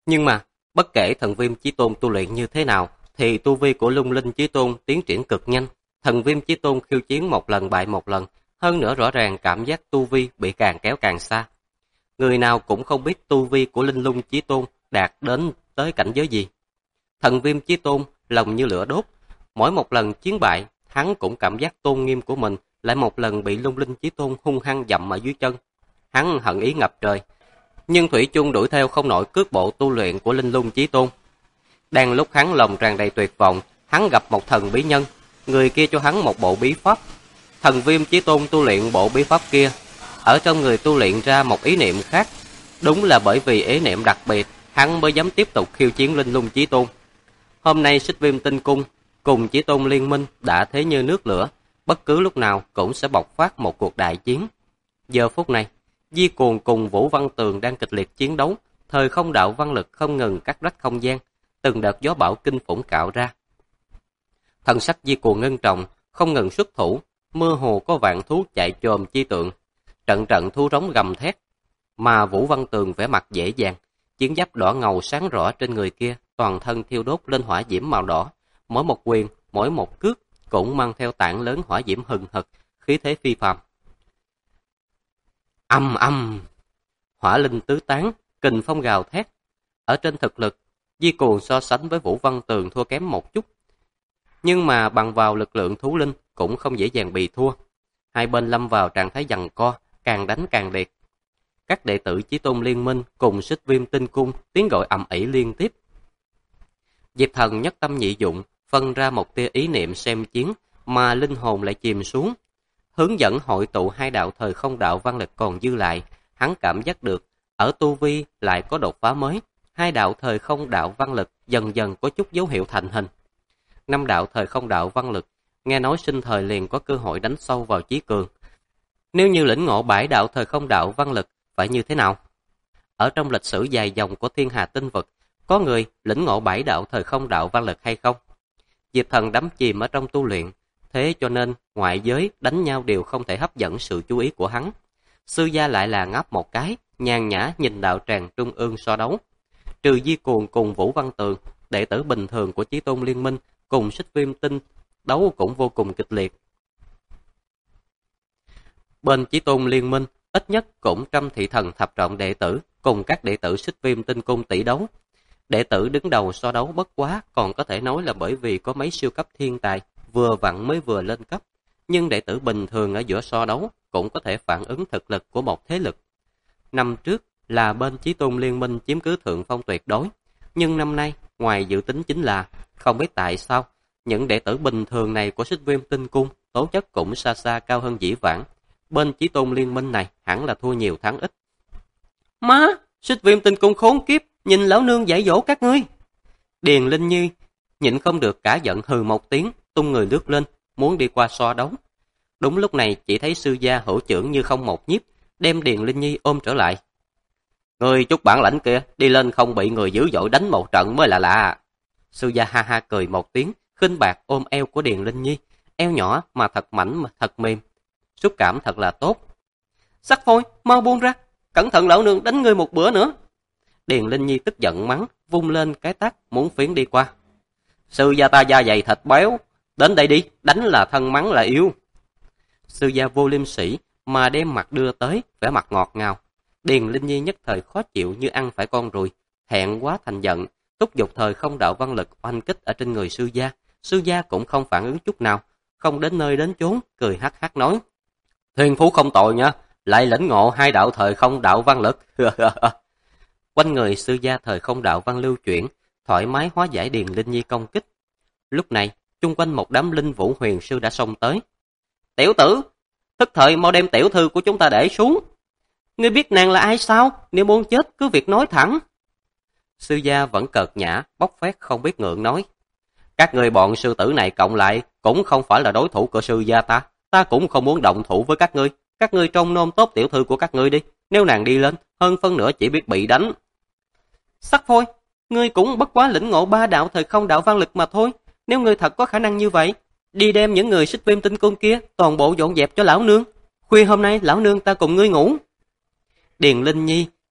Nhưng mà, bất kể thần viêm chí tôn tu luyện như thế nào, thì tu vi của lung linh chí tôn tiến triển cực nhanh. Thần viêm chí tôn khiêu chiến một lần bại một lần, hơn nữa rõ ràng cảm giác tu vi bị càng kéo càng xa. Người nào cũng không biết tu vi của linh lung chí tôn đạt đến tới cảnh giới gì. Thần viêm chí tôn lòng như lửa đốt, mỗi một lần chiến bại, hắn cũng cảm giác tôn nghiêm của mình lại một lần bị lung linh chí tôn hung hăng dậm ở dưới chân. Hắn hận ý ngập trời, nhưng thủy chung đuổi theo không nổi cước bộ tu luyện của linh lung chí tôn. Đang lúc hắn lòng tràn đầy tuyệt vọng, hắn gặp một thần bí nhân, người kia cho hắn một bộ bí pháp. Thần viêm chí tôn tu luyện bộ bí pháp kia, ở trong người tu luyện ra một ý niệm khác. Đúng là bởi vì ý niệm đặc biệt, hắn mới dám tiếp tục khiêu chiến linh lung chí tôn. Hôm nay Xích Viêm Tinh Cung cùng Chí Tôn Liên Minh đã thế như nước lửa, bất cứ lúc nào cũng sẽ bộc phát một cuộc đại chiến. Giờ phút này, Di Cuồng cùng Vũ Văn Tường đang kịch liệt chiến đấu, thời không đạo văn lực không ngừng cắt rách không gian, từng đợt gió bão kinh khủng cạo ra. Thần sắc Di Cuồng ngân trọng, không ngừng xuất thủ, mơ hồ có vạn thú chạy chồm chi tượng, trận trận thú rống gầm thét, mà Vũ Văn Tường vẻ mặt dễ dàng, chiến giáp đỏ ngầu sáng rõ trên người kia, toàn thân thiêu đốt lên hỏa diễm màu đỏ, mỗi một quyền, mỗi một cước cũng mang theo tảng lớn hỏa diễm hừng hực, khí thế phi phàm. Âm âm, hỏa linh tứ tán, kình phong gào thét. Ở trên thực lực, Di Cuồng so sánh với Vũ Văn Tường thua kém một chút, nhưng mà bằng vào lực lượng thú linh cũng không dễ dàng bị thua. Hai bên lâm vào trạng thái giằng co, càng đánh càng liệt. Các đệ tử Chí Tôn Liên Minh cùng Xích Viêm Tinh Cung tiếng gọi ầm ĩ liên tiếp. Diệp Thần nhất tâm nhị dụng, phân ra một tia ý niệm xem chiến, mà linh hồn lại chìm xuống. Hướng dẫn hội tụ hai đạo thời không đạo văn lực còn dư lại, hắn cảm giác được, ở tu vi lại có đột phá mới, hai đạo thời không đạo văn lực dần dần có chút dấu hiệu thành hình. Năm đạo thời không đạo văn lực, nghe nói sinh thời liền có cơ hội đánh sâu vào chí cường. Nếu như lĩnh ngộ bảy đạo thời không đạo văn lực, phải như thế nào? Ở trong lịch sử dài dòng của thiên hà tinh vực, có người lĩnh ngộ bảy đạo thời không đạo văn lực hay không? Diệp Thần đắm chìm ở trong tu luyện, thế cho nên ngoại giới đánh nhau đều không thể hấp dẫn sự chú ý của hắn. Sư gia lại là ngáp một cái, nhàn nhã nhìn đạo tràng trung ương so đấu. Trừ Di Cuồng cùng Vũ Văn Tường, đệ tử bình thường của Chí Tôn Liên Minh cùng Xích Viêm Tinh đấu cũng vô cùng kịch liệt. Bên Chí Tôn Liên Minh ít nhất cũng trăm thị thần thập trọng đệ tử cùng các đệ tử Xích Viêm Tinh Cung tỷ đấu. Đệ tử đứng đầu so đấu bất quá còn có thể nói là bởi vì có mấy siêu cấp thiên tài vừa vặn mới vừa lên cấp, nhưng đệ tử bình thường ở giữa so đấu cũng có thể phản ứng thực lực của một thế lực. Năm trước là bên Chí Tôn Liên Minh chiếm cứ thượng phong tuyệt đối, nhưng năm nay ngoài dự tính chính là không biết tại sao những đệ tử bình thường này của Xích Viêm Tinh Cung tố chất cũng xa xa cao hơn dĩ vãng. Bên Chí Tôn Liên Minh này hẳn là thua nhiều thắng ít. Má, Xích Viêm Tinh Cung khốn kiếp, nhìn lão nương dạy dỗ các ngươi. Điền Linh Nhi nhịn không được cả giận hừ một tiếng, tung người lướt lên, muốn đi qua so đấu. Đúng lúc này chỉ thấy sư gia hữu trưởng như không một nhiếp, đem Điền Linh Nhi ôm trở lại. Người chút bản lãnh kia, đi lên không bị người dữ dội đánh một trận mới là lạ. Sư gia ha ha cười một tiếng, khinh bạc ôm eo của Điền Linh Nhi, eo nhỏ mà thật mảnh mà thật mềm, xúc cảm thật là tốt. Sắc phôi, mau buông ra, cẩn thận lão nương đánh ngươi một bữa nữa. Điền Linh Nhi tức giận mắng, vung lên cái tát muốn phiến đi qua. Sư gia ta da dày thịt béo, đến đây đi, đánh là thân mắng là yêu. Sư gia vô liêm sỉ mà đem mặt đưa tới, vẻ mặt ngọt ngào. Điền Linh Nhi nhất thời khó chịu như ăn phải con ruồi, hẹn quá thành giận, thúc giục thời không đạo văn lực oanh kích ở trên người sư gia. Sư gia cũng không phản ứng chút nào, không đến nơi đến chốn, cười hắc hắc nói: Thiên phú không tội nha, lại lĩnh ngộ hai đạo thời không đạo văn lực. Quanh người sư gia thời không đạo văn lưu chuyển, thoải mái hóa giải Điền Linh Nhi công kích. Lúc này, chung quanh một đám linh vũ huyền sư đã xông tới. Tiểu tử, tức thời mau đem tiểu thư của chúng ta để xuống. Ngươi biết nàng là ai sao? Nếu muốn chết cứ việc nói thẳng. Sư gia vẫn cợt nhã, bóc phét không biết ngượng nói. Các người bọn sư tử này cộng lại cũng không phải là đối thủ của sư gia ta. Ta cũng không muốn động thủ với các ngươi. Các ngươi trông nom tốt tiểu thư của các ngươi đi. Nếu nàng đi lên, hơn phân nửa chỉ biết bị đánh. Sắc phôi, ngươi cũng bất quá lĩnh ngộ ba đạo thời không đạo văn lực mà thôi. Nếu ngươi thật có khả năng như vậy, đi đem những người Xích Viêm Tinh Cung kia toàn bộ dọn dẹp cho lão nương. Khuya hôm nay lão nương ta cùng ngươi ngủ. Điền Linh Nhi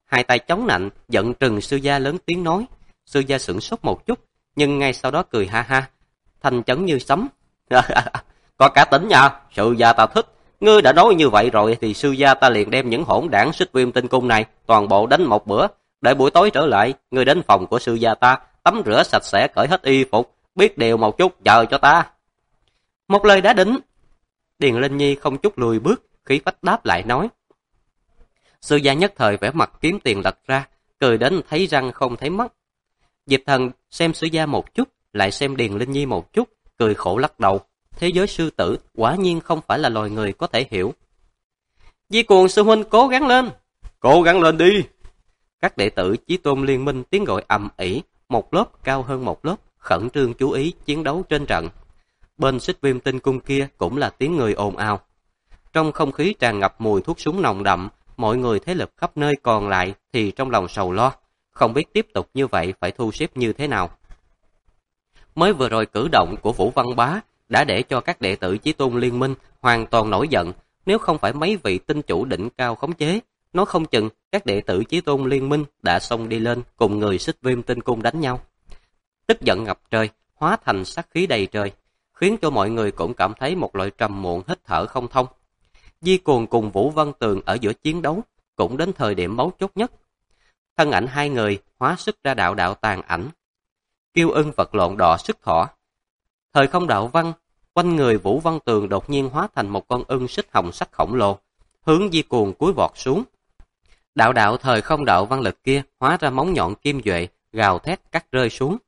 hai tay chống nạnh, giận trừng sư gia lớn tiếng nói. Sư gia sửng sốt một chút, nhưng ngay sau đó cười ha ha, thanh chấn như sấm. Có cá tính nha, sư gia ta thích. Ngươi đã nói như vậy rồi thì sư gia ta liền đem những hỗn đảng Xích Viêm Tinh Cung này toàn bộ đánh một bữa. Đợi buổi tối trở lại, ngươi đến phòng của sư gia ta, tắm rửa sạch sẽ, cởi hết y phục, biết điều một chút, chờ cho ta. Một lời đã định. Điền Linh Nhi không chút lùi bước, khí phách đáp lại nói. Sư gia nhất thời vẻ mặt kiếm tiền lật ra, cười đến thấy răng không thấy mắt. Diệp Thần xem sư gia một chút, lại xem Điền Linh Nhi một chút, cười khổ lắc đầu. Thế giới sư tử quả nhiên không phải là loài người có thể hiểu. Di Cuồng sư huynh cố gắng lên. Cố gắng lên đi. Các đệ tử Chí Tôn Liên Minh tiếng gọi ầm ĩ, một lớp cao hơn một lớp, khẩn trương chú ý chiến đấu trên trận. Bên Xích Viêm Tinh Cung kia cũng là tiếng người ồn ào. Trong không khí tràn ngập mùi thuốc súng nồng đậm, mọi người thế lực khắp nơi còn lại thì trong lòng sầu lo, không biết tiếp tục như vậy phải thu xếp như thế nào. Mới vừa rồi cử động của Vũ Văn Bá đã để cho các đệ tử Chí Tôn Liên Minh hoàn toàn nổi giận, nếu không phải mấy vị tinh chủ đỉnh cao khống chế, nói không chừng các đệ tử Chí Tôn Liên Minh đã xông đi lên cùng người Xích Viêm Tinh Cung đánh nhau. Tức giận ngập trời, hóa thành sát khí đầy trời, khiến cho mọi người cũng cảm thấy một loại trầm muộn hít thở không thông. Di Cuồng cùng Vũ Văn Tường ở giữa chiến đấu cũng đến thời điểm mấu chốt nhất. Thân ảnh hai người hóa sức ra đạo đạo tàn ảnh. Kiêu ưng vật lộn đọ sức thỏ. Thời không đạo văn, quanh người Vũ Văn Tường đột nhiên hóa thành một con ưng xích hồng sắc khổng lồ, hướng Di Cuồng cúi vọt xuống. Đạo đạo thời không đạo văn lực kia hóa ra móng nhọn kim duệ, gào thét cắt rơi xuống.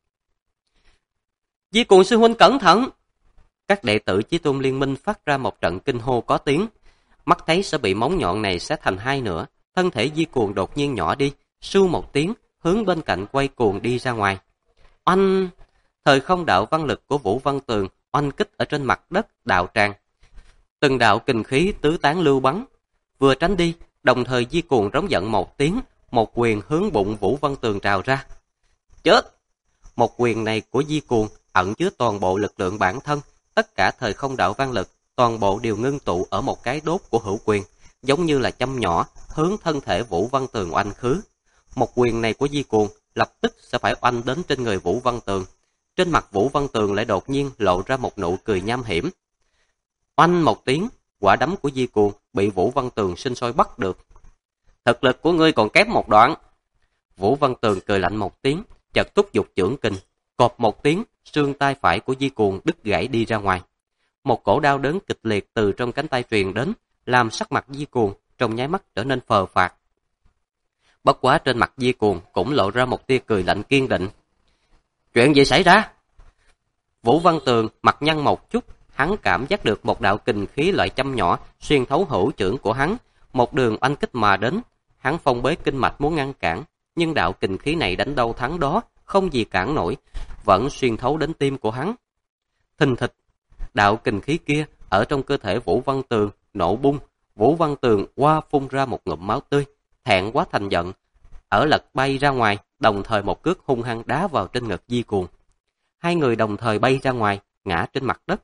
Di Cuồng sư huynh cẩn thận! Các đệ tử Chí Tôn Liên Minh phát ra một trận kinh hô có tiếng. Mắt thấy sẽ bị móng nhọn này xé thành hai nửa, thân thể Di Cuồng đột nhiên nhỏ đi, sưu một tiếng, hướng bên cạnh quay cuồng đi ra ngoài. Oanh! Thời không đạo văn lực của Vũ Văn Tường oanh kích ở trên mặt đất đạo tràng. Từng đạo kình khí tứ tán lưu bắn, vừa tránh đi, đồng thời Di Cuồng rống giận một tiếng, một quyền hướng bụng Vũ Văn Tường trào ra. Chết! Một quyền này của Di Cuồng ẩn chứa toàn bộ lực lượng bản thân, tất cả thời không đạo văn lực, toàn bộ đều ngưng tụ ở một cái đốt của hữu quyền, giống như là châm nhỏ, hướng thân thể Vũ Văn Tường oanh khứ. Một quyền này của Di Cuồng lập tức sẽ phải oanh đến trên người Vũ Văn Tường. Trên mặt Vũ Văn Tường lại đột nhiên lộ ra một nụ cười nham hiểm. Oanh một tiếng, quả đấm của Di Cuồng bị Vũ Văn Tường sinh sôi bắt được. Thực lực của ngươi còn kém một đoạn. Vũ Văn Tường cười lạnh một tiếng, chợt thúc giục chưởng kình, cộp một tiếng, xương tay phải của Di Cuồng đứt gãy đi ra ngoài. Một cổ đau đớn kịch liệt từ trong cánh tay truyền đến, làm sắc mặt Di Cuồng trong nháy mắt trở nên phờ phạc. Bất quá trên mặt Di Cuồng cũng lộ ra một tia cười lạnh kiên định. Chuyện gì xảy ra? Vũ Văn Tường mặt nhăn một chút, hắn cảm giác được một đạo kình khí loại châm nhỏ xuyên thấu hữu chưởng của hắn, một đường oanh kích mà đến. Hắn phong bế kinh mạch muốn ngăn cản, nhưng đạo kình khí này đánh đâu thắng đó, không gì cản nổi, vẫn xuyên thấu đến tim của hắn. Thình thịch, đạo kình khí kia ở trong cơ thể Vũ Văn Tường nổ bung, Vũ Văn Tường qua phun ra một ngụm máu tươi, thẹn quá thành giận, ở lật bay ra ngoài, đồng thời một cước hung hăng đá vào trên ngực Di Cuồng. Hai người đồng thời bay ra ngoài, ngã trên mặt đất.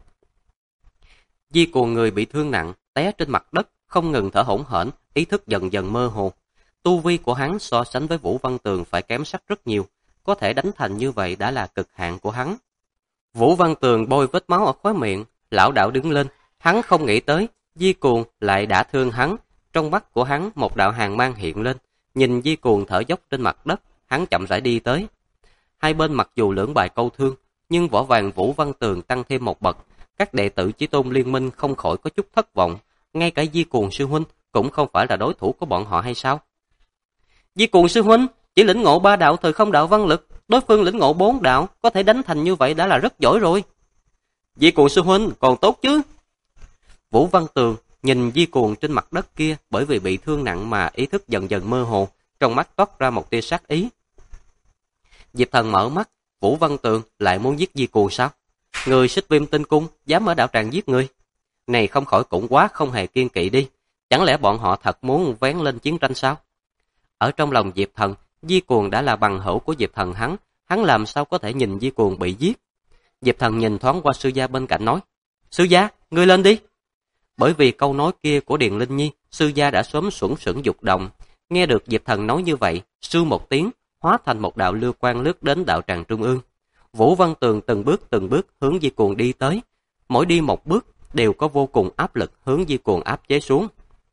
Di Cuồng người bị thương nặng, té trên mặt đất, không ngừng thở hổn hển, ý thức dần dần mơ hồ. Tu vi của hắn so sánh với Vũ Văn Tường phải kém sắc rất nhiều, có thể đánh thành như vậy đã là cực hạn của hắn. Vũ Văn Tường bôi vết máu ở khóe miệng, lảo đảo đứng lên, hắn không nghĩ tới, Di Cuồng lại đã thương hắn. Trong mắt của hắn một đạo hàn mang hiện lên, nhìn Di Cuồng thở dốc trên mặt đất, hắn chậm rãi đi tới. Hai bên mặc dù lưỡng bại câu thương, nhưng võ vàng Vũ Văn Tường tăng thêm một bậc, các đệ tử Chí Tôn Liên Minh không khỏi có chút thất vọng, ngay cả Di Cuồng sư huynh cũng không phải là đối thủ của bọn họ hay sao? Di Cuồng sư huynh chỉ lĩnh ngộ 3 đạo thời không đạo văn lực, đối phương lĩnh ngộ 4 đạo, có thể đánh thành như vậy đã là rất giỏi rồi. Di Cuồng sư huynh còn tốt chứ? Vũ Văn Tường nhìn Di Cuồng trên mặt đất kia, bởi vì bị thương nặng mà ý thức dần dần mơ hồ, trong mắt toát ra một tia sát ý. Diệp Thần mở mắt, Vũ Văn Tường lại muốn giết Di Cuồng sao? Người Xích Viêm Tinh Cung dám ở đạo tràng giết người? Này không khỏi cũng quá không hề kiên kỵ đi, chẳng lẽ bọn họ thật muốn vén lên chiến tranh sao? Ở trong lòng Diệp Thần, Di Cuồng đã là bằng hữu của Diệp Thần hắn làm sao có thể nhìn Di Cuồng bị giết? Diệp Thần nhìn thoáng qua sư gia bên cạnh nói, sư gia, ngươi lên đi. Bởi vì câu nói kia của Điền Linh Nhi, sư gia đã sớm xuẩn sững dục động, Nghe được Diệp Thần nói như vậy, sư một tiếng, hóa thành một đạo lưu quang lướt đến đạo tràng trung ương. Vũ Văn Tường từng bước hướng Di Cuồng đi tới, mỗi đi một bước đều có vô cùng áp lực hướng Di Cuồng áp chế xuống.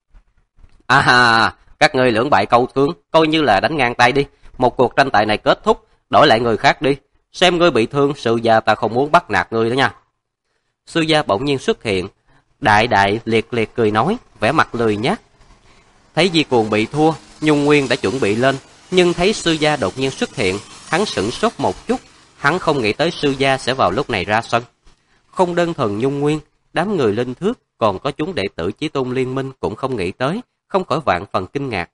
Các ngươi lưỡng bại câu thương, coi như là đánh ngang tay đi. Một cuộc tranh tài này kết thúc, đổi lại người khác đi. Xem ngươi bị thương, sư gia ta không muốn bắt nạt ngươi đó nha. Sư gia bỗng nhiên xuất hiện, đại liệt cười nói, vẻ mặt lười nhác. Thấy Di Cuồng bị thua, Nhung Nguyên đã chuẩn bị lên, nhưng thấy sư gia đột nhiên xuất hiện, hắn sửng sốt một chút, hắn không nghĩ tới sư gia sẽ vào lúc này ra sân. Không đơn thuần Nhung Nguyên, đám người Linh Thước, còn có chúng đệ tử Chí Tôn Liên Minh cũng không nghĩ tới, không khỏi vạn phần kinh ngạc.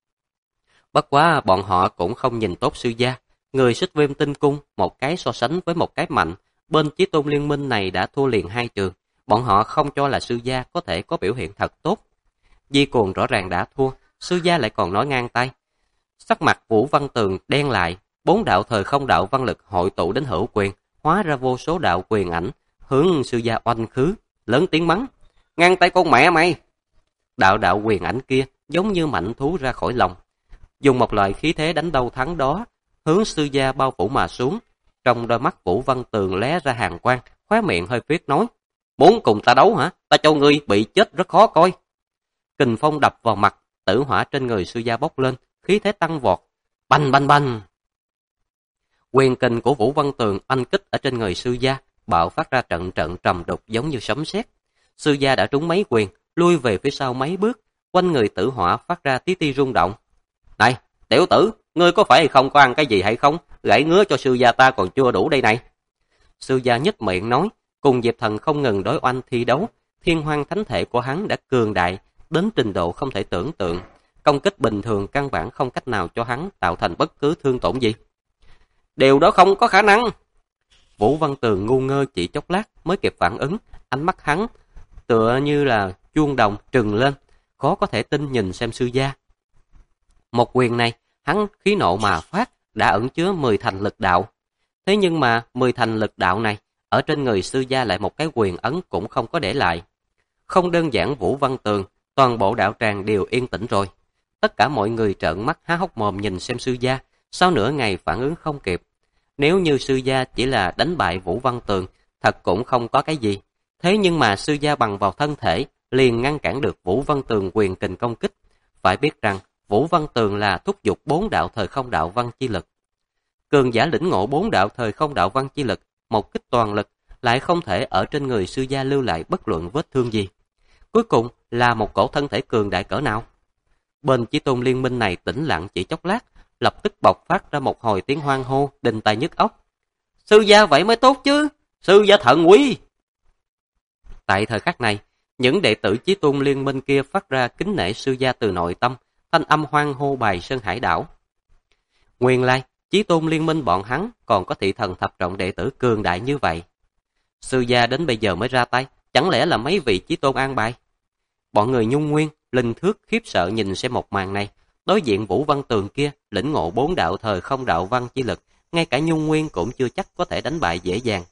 Bất quá bọn họ cũng không nhìn tốt sư gia, người Xích Viêm Tinh Cung, một cái so sánh với một cái mạnh, bên Chí Tôn Liên Minh này đã thua liền 2 trường, bọn họ không cho là sư gia có thể có biểu hiện thật tốt. Di Cuồng rõ ràng đã thua, sư gia lại còn nói ngang tay. Sắc mặt Vũ Văn Tường đen lại, 4 đạo thời không đạo văn lực hội tụ đến hữu quyền, hóa ra vô số đạo quyền ảnh, hướng sư gia oanh khứ, lớn tiếng mắng. Ngang tay con mẹ mày! Đạo quyền ảnh kia giống như mãnh thú ra khỏi lòng, dùng một loại khí thế đánh đâu thắng đó, hướng sư gia bao phủ mà xuống. Trong đôi mắt Vũ Văn Tường lóe ra hàn quang, khóe miệng hơi phiết nói, muốn cùng ta đấu hả? Ta cho ngươi bị chết rất khó coi. Kình phong đập vào mặt, tử hỏa trên người sư gia bốc lên, khí thế tăng vọt, bành bành bành. Quyền kình của Vũ Văn Tường anh kích ở trên người sư gia, bạo phát ra trận trầm đục giống như sấm sét. Sư gia đã trúng mấy quyền, lui về phía sau mấy bước, quanh người tử hỏa phát ra tí ti rung động. Này, tiểu tử, ngươi có phải không có ăn cái gì hay không? Gãy ngứa cho sư gia ta còn chưa đủ đây này. Sư gia nhếch miệng nói, cùng Diệp Thần không ngừng đối oanh thi đấu, thiên hoang thánh thể của hắn đã cường đại đến trình độ không thể tưởng tượng, công kích bình thường căn bản không cách nào cho hắn tạo thành bất cứ thương tổn gì. Điều đó không có khả năng. Vũ Văn Tường ngu ngơ chỉ chốc lát mới kịp phản ứng, ánh mắt hắn tựa như là chuông đồng trừng lên, khó có thể tin nhìn xem sư gia. Một quyền này, hắn khí nộ mà phát, đã ẩn chứa 10 thành lực đạo. Thế nhưng mà 10 thành lực đạo này, ở trên người sư gia lại một cái quyền ấn cũng không có để lại. Không đơn giản Vũ Văn Tường, toàn bộ đạo tràng đều yên tĩnh rồi. Tất cả mọi người trợn mắt há hốc mồm nhìn xem sư gia, sau nửa ngày phản ứng không kịp. Nếu như sư gia chỉ là đánh bại Vũ Văn Tường, thật cũng không có cái gì. Thế nhưng mà sư gia bằng vào thân thể, liền ngăn cản được Vũ Văn Tường quyền kình công kích. Phải biết rằng, Vũ Văn Tường là thúc giục 4 đạo thời không đạo văn chi lực. Cường giả lĩnh ngộ 4 đạo thời không đạo văn chi lực, một kích toàn lực, lại không thể ở trên người sư gia lưu lại bất luận vết thương gì. Cuối cùng là một cổ thân thể cường đại cỡ nào. Bên Chí Tôn Liên Minh này tĩnh lặng chỉ chốc lát, lập tức bộc phát ra một hồi tiếng hoan hô, đình tài nhức óc. Sư gia vậy mới tốt chứ, sư gia thần quý. Tại thời khắc này, những đệ tử Chí Tôn Liên Minh kia phát ra kính nể sư gia từ nội tâm, thanh âm hoan hô bài sơn hải đảo. Nguyên lai, Chí Tôn Liên Minh bọn hắn còn có thị thần thập trọng đệ tử cường đại như vậy. Sư gia đến bây giờ mới ra tay, chẳng lẽ là mấy vị Chí Tôn an bài? Bọn người Nhung Nguyên, Linh Thước khiếp sợ nhìn xem một màn này, đối diện Vũ Văn Tường kia lĩnh ngộ 4 đạo thời không đạo văn chi lực, ngay cả Nhung Nguyên cũng chưa chắc có thể đánh bại dễ dàng.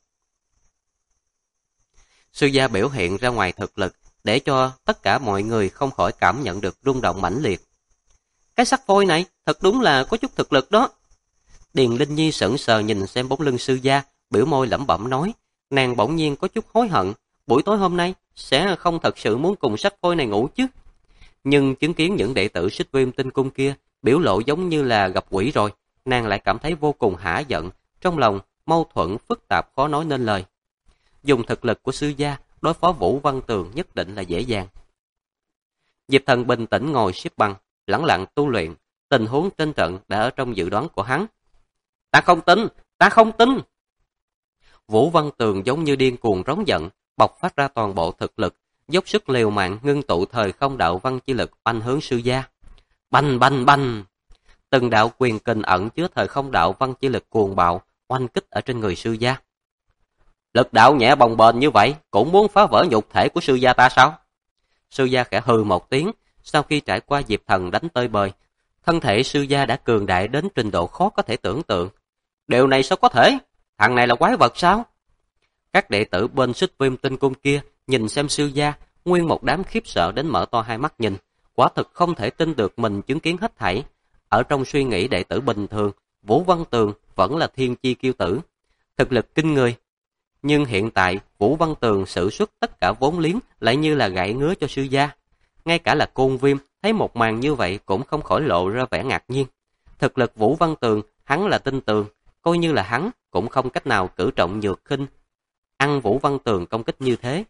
Sư gia biểu hiện ra ngoài thực lực, để cho tất cả mọi người không khỏi cảm nhận được rung động mãnh liệt. Cái sắc phôi này thật đúng là có chút thực lực đó. Điền Linh Nhi sững sờ nhìn xem bóng lưng sư gia, biểu môi lẩm bẩm nói, nàng bỗng nhiên có chút hối hận, buổi tối hôm nay sẽ không thật sự muốn cùng sắc phôi này ngủ chứ. Nhưng chứng kiến những đệ tử Xích Viêm Tinh Cung kia biểu lộ giống như là gặp quỷ rồi, nàng lại cảm thấy vô cùng hả giận, trong lòng mâu thuẫn phức tạp khó nói nên lời. Dùng thực lực của sư gia đối phó Vũ Văn Tường nhất định là dễ dàng. Diệp Thần bình tĩnh ngồi xếp bằng, lẳng lặng tu luyện, tình huống trên trận đã ở trong dự đoán của hắn. Ta không tin. Vũ Văn Tường giống như điên cuồng rống giận, bộc phát ra toàn bộ thực lực, dốc sức liều mạng ngưng tụ thời không đạo văn chi lực oanh hướng sư gia. Bành bành bành. Từng đạo quyền kình ẩn chứa thời không đạo văn chi lực cuồng bạo oanh kích ở trên người sư gia. Lực đạo nhẹ bồng bềnh như vậy cũng muốn phá vỡ nhục thể của sư gia ta sao? Sư gia khẽ hừ một tiếng, sau khi trải qua Diệp Thần đánh tơi bời, thân thể sư gia đã cường đại đến trình độ khó có thể tưởng tượng. Điều này sao có thể? Thằng này là quái vật sao? Các đệ tử bên Xích Viêm Tinh Cung kia nhìn xem sư gia, nguyên một đám khiếp sợ đến mở to hai mắt nhìn, quả thực không thể tin được mình chứng kiến hết thảy. Ở trong suy nghĩ đệ tử bình thường, Vũ Văn Tường vẫn là thiên chi kiêu tử, thực lực kinh người. Nhưng hiện tại, Vũ Văn Tường sử xuất tất cả vốn liếng lại như là gãi ngứa cho sư gia. Ngay cả là Côn Viêm thấy một màn như vậy cũng không khỏi lộ ra vẻ ngạc nhiên. Thực lực Vũ Văn Tường, hắn là tin tường, coi như là hắn cũng không cách nào cử trọng nhược khinh, ăn Vũ Văn Tường công kích như thế.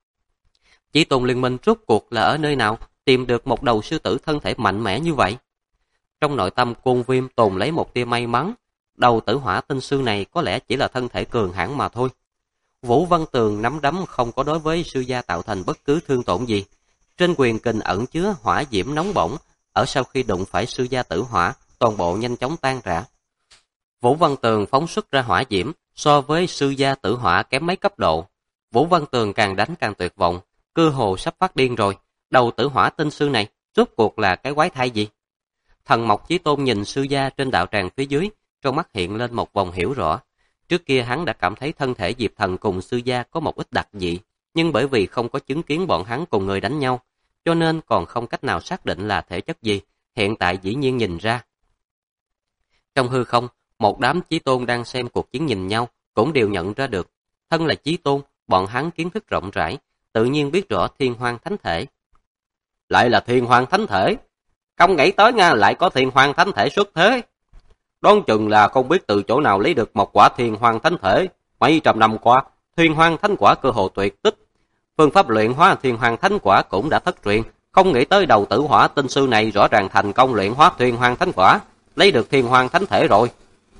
Chí Tôn Liên Minh rốt cuộc là ở nơi nào tìm được một đầu sư tử thân thể mạnh mẽ như vậy? Trong nội tâm Côn Viêm tồn lấy một tia may mắn, đầu tử hỏa tinh sư này có lẽ chỉ là thân thể cường hãn mà thôi. Vũ Văn Tường nắm đấm không có đối với sư gia tạo thành bất cứ thương tổn gì. Trên quyền kình ẩn chứa hỏa diễm nóng bỏng, ở sau khi đụng phải sư gia tử hỏa, toàn bộ nhanh chóng tan rã. Vũ Văn Tường phóng xuất ra hỏa diễm, so với sư gia tử hỏa kém mấy cấp độ. Vũ Văn Tường càng đánh càng tuyệt vọng, cơ hồ sắp phát điên rồi. Đầu tử hỏa tinh sư này, rốt cuộc là cái quái thai gì? Thần Mộc Chí Tôn nhìn sư gia trên đạo tràng phía dưới, trong mắt hiện lên một vòng hiểu rõ. Trước kia hắn đã cảm thấy thân thể Diệp Thần cùng sư gia có một ít đặc dị, nhưng bởi vì không có chứng kiến bọn hắn cùng người đánh nhau, cho nên còn không cách nào xác định là thể chất gì, hiện tại dĩ nhiên nhìn ra. Trong hư không, một đám Chí Tôn đang xem cuộc chiến nhìn nhau, cũng đều nhận ra được. Thân là Chí Tôn, bọn hắn kiến thức rộng rãi, tự nhiên biết rõ Thiên Hoang Thánh Thể. Lại là Thiên Hoang Thánh Thể, không nghĩ tới nha, lại có Thiên Hoang Thánh Thể xuất thế. Đoán chừng là không biết từ chỗ nào lấy được một quả Thiên Hoang Thánh Thể. Mấy trăm năm qua, Thiên Hoang Thánh Quả cơ hồ tuyệt tích. Phương pháp luyện hóa Thiên Hoang Thánh Quả cũng đã thất truyền. Không nghĩ tới đầu tử hỏa tinh sư này rõ ràng thành công luyện hóa Thiên Hoang Thánh Quả, lấy được Thiên Hoang Thánh Thể rồi.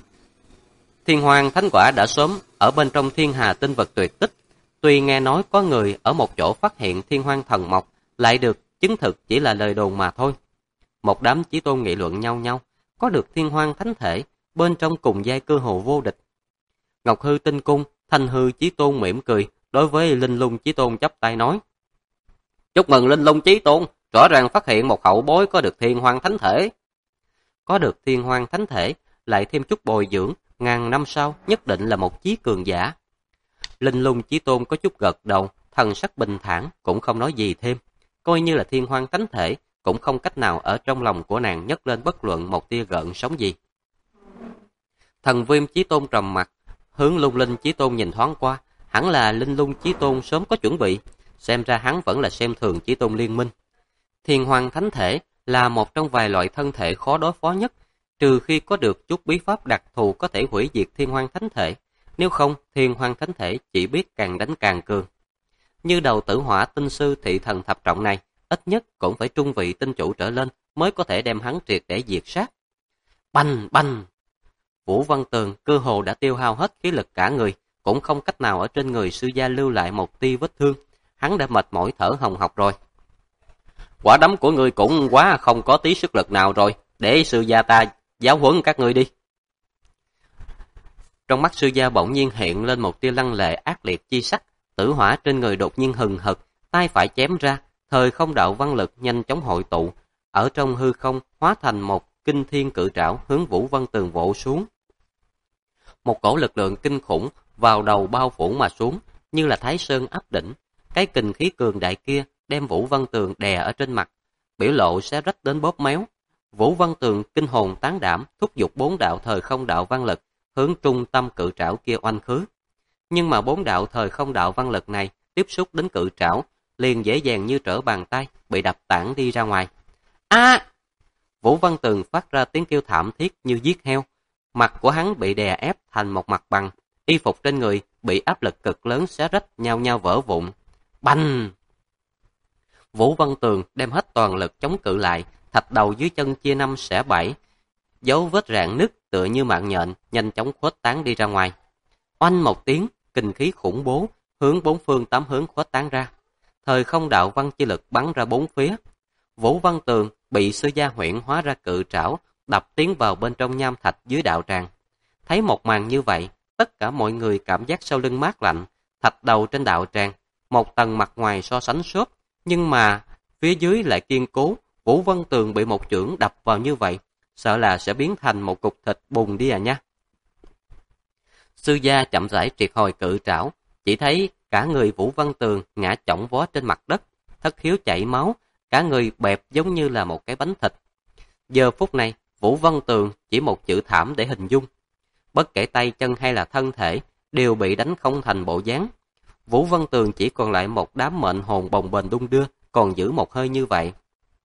Thiên Hoang Thánh Quả đã sớm ở bên trong thiên hà tinh vật tuyệt tích. Tuy nghe nói có người ở một chỗ phát hiện Thiên Hoang Thần Mộc, lại được chứng thực chỉ là lời đồn mà thôi. Một đám Chí Tôn nghị luận nhau nhau, có được Thiên Hoang Thánh Thể, bên trong cùng giai cơ hồ vô địch. Ngọc Hư Tinh Cung, Thanh Hư Chí Tôn mỉm cười, đối với Linh Lung Chí Tôn chắp tay nói: Chúc mừng Linh Lung Chí Tôn, rõ ràng phát hiện một hậu bối có được Thiên Hoang Thánh Thể. Có được Thiên Hoang Thánh Thể, lại thêm chút bồi dưỡng, ngàn năm sau nhất định là một chí cường giả. Linh Lung Chí Tôn có chút gật đầu, thần sắc bình thản, cũng không nói gì thêm. Coi như là Thiên Hoang Thánh Thể, cũng không cách nào ở trong lòng của nàng nhấc lên bất luận một tia gợn sóng gì. Thần Viêm Chí Tôn trầm mặt, hướng Lung Linh Chí Tôn nhìn thoáng qua, hẳn là Linh Lung Chí Tôn sớm có chuẩn bị, xem ra hắn vẫn là xem thường Chí Tôn Liên Minh. Thiên Hoang Thánh Thể là một trong vài loại thân thể khó đối phó nhất, trừ khi có được chút bí pháp đặc thù có thể hủy diệt Thiên Hoang Thánh Thể, nếu không Thiên Hoang Thánh Thể chỉ biết càng đánh càng cường. Như đầu tử hỏa tinh sư thị thần thập trọng này, ít nhất cũng phải trung vị tinh chủ trở lên mới có thể đem hắn triệt để diệt sát. Bành bành! Vũ Văn Tường cơ hồ đã tiêu hao hết khí lực cả người, cũng không cách nào ở trên người sư gia lưu lại một tia vết thương. Hắn đã mệt mỏi thở hồng hộc rồi. Quả đấm của ngươi cũng quá không có tí sức lực nào rồi, để sư gia ta giáo huấn các ngươi đi. Trong mắt sư gia bỗng nhiên hiện lên một tia lăng lệ ác liệt chi sắc, tử hỏa trên người đột nhiên hừng hực, tay phải chém ra, thời không đạo văn lực nhanh chóng hội tụ, ở trong hư không hóa thành một kinh thiên cự trảo hướng Vũ Văn Tường vỗ xuống. Một cổ lực lượng kinh khủng vào đầu bao phủ mà xuống, như là Thái Sơn áp đỉnh. Cái kình khí cường đại kia đem Vũ Văn Tường đè ở trên mặt, biểu lộ xé rách đến bóp méo. Vũ Văn Tường kinh hồn tán đảm, thúc giục 4 đạo thời không đạo văn lực hướng trung tâm cự trảo kia oanh khứ. Nhưng mà 4 đạo thời không đạo văn lực này tiếp xúc đến cự trảo, liền dễ dàng như trở bàn tay, bị đập tản đi ra ngoài. A! Vũ Văn Tường phát ra tiếng kêu thảm thiết như giết heo. Mặt của hắn bị đè ép thành một mặt bằng, y phục trên người bị áp lực cực lớn xé rách nhau nhau vỡ vụn. Bành! Vũ Văn Tường đem hết toàn lực chống cự lại, thạch đầu dưới chân chia 5 xẻ 7, dấu vết rạn nứt tựa như mạng nhện, nhanh chóng khuếch tán đi ra ngoài. Oanh một tiếng, kinh khí khủng bố hướng 4 phương 8 hướng khuếch tán ra. Thời không đạo văn chi lực bắn ra 4 phía. Vũ Văn Tường bị sư gia huyễn hóa ra cự trảo, đập tiến vào bên trong nham thạch dưới đạo tràng. Thấy một màn như vậy, tất cả mọi người cảm giác sau lưng mát lạnh. Thạch đầu trên đạo tràng, một tầng mặt ngoài so sánh xốp, nhưng mà phía dưới lại kiên cố. Vũ Văn Tường bị một chưởng đập vào như vậy, sợ là sẽ biến thành một cục thịt bùn đi à nha. Sư gia chậm rãi triệt hồi cự trảo, chỉ thấy cả người Vũ Văn Tường ngã chỏng vó trên mặt đất, thất khiếu chảy máu, cả người bẹp giống như là một cái bánh thịt. Giờ phút này, Vũ Văn Tường chỉ một chữ thảm để hình dung. Bất kể tay chân hay là thân thể, đều bị đánh không thành bộ dáng. Vũ Văn Tường chỉ còn lại một đám mệnh hồn bồng bềnh đung đưa, còn giữ một hơi như vậy.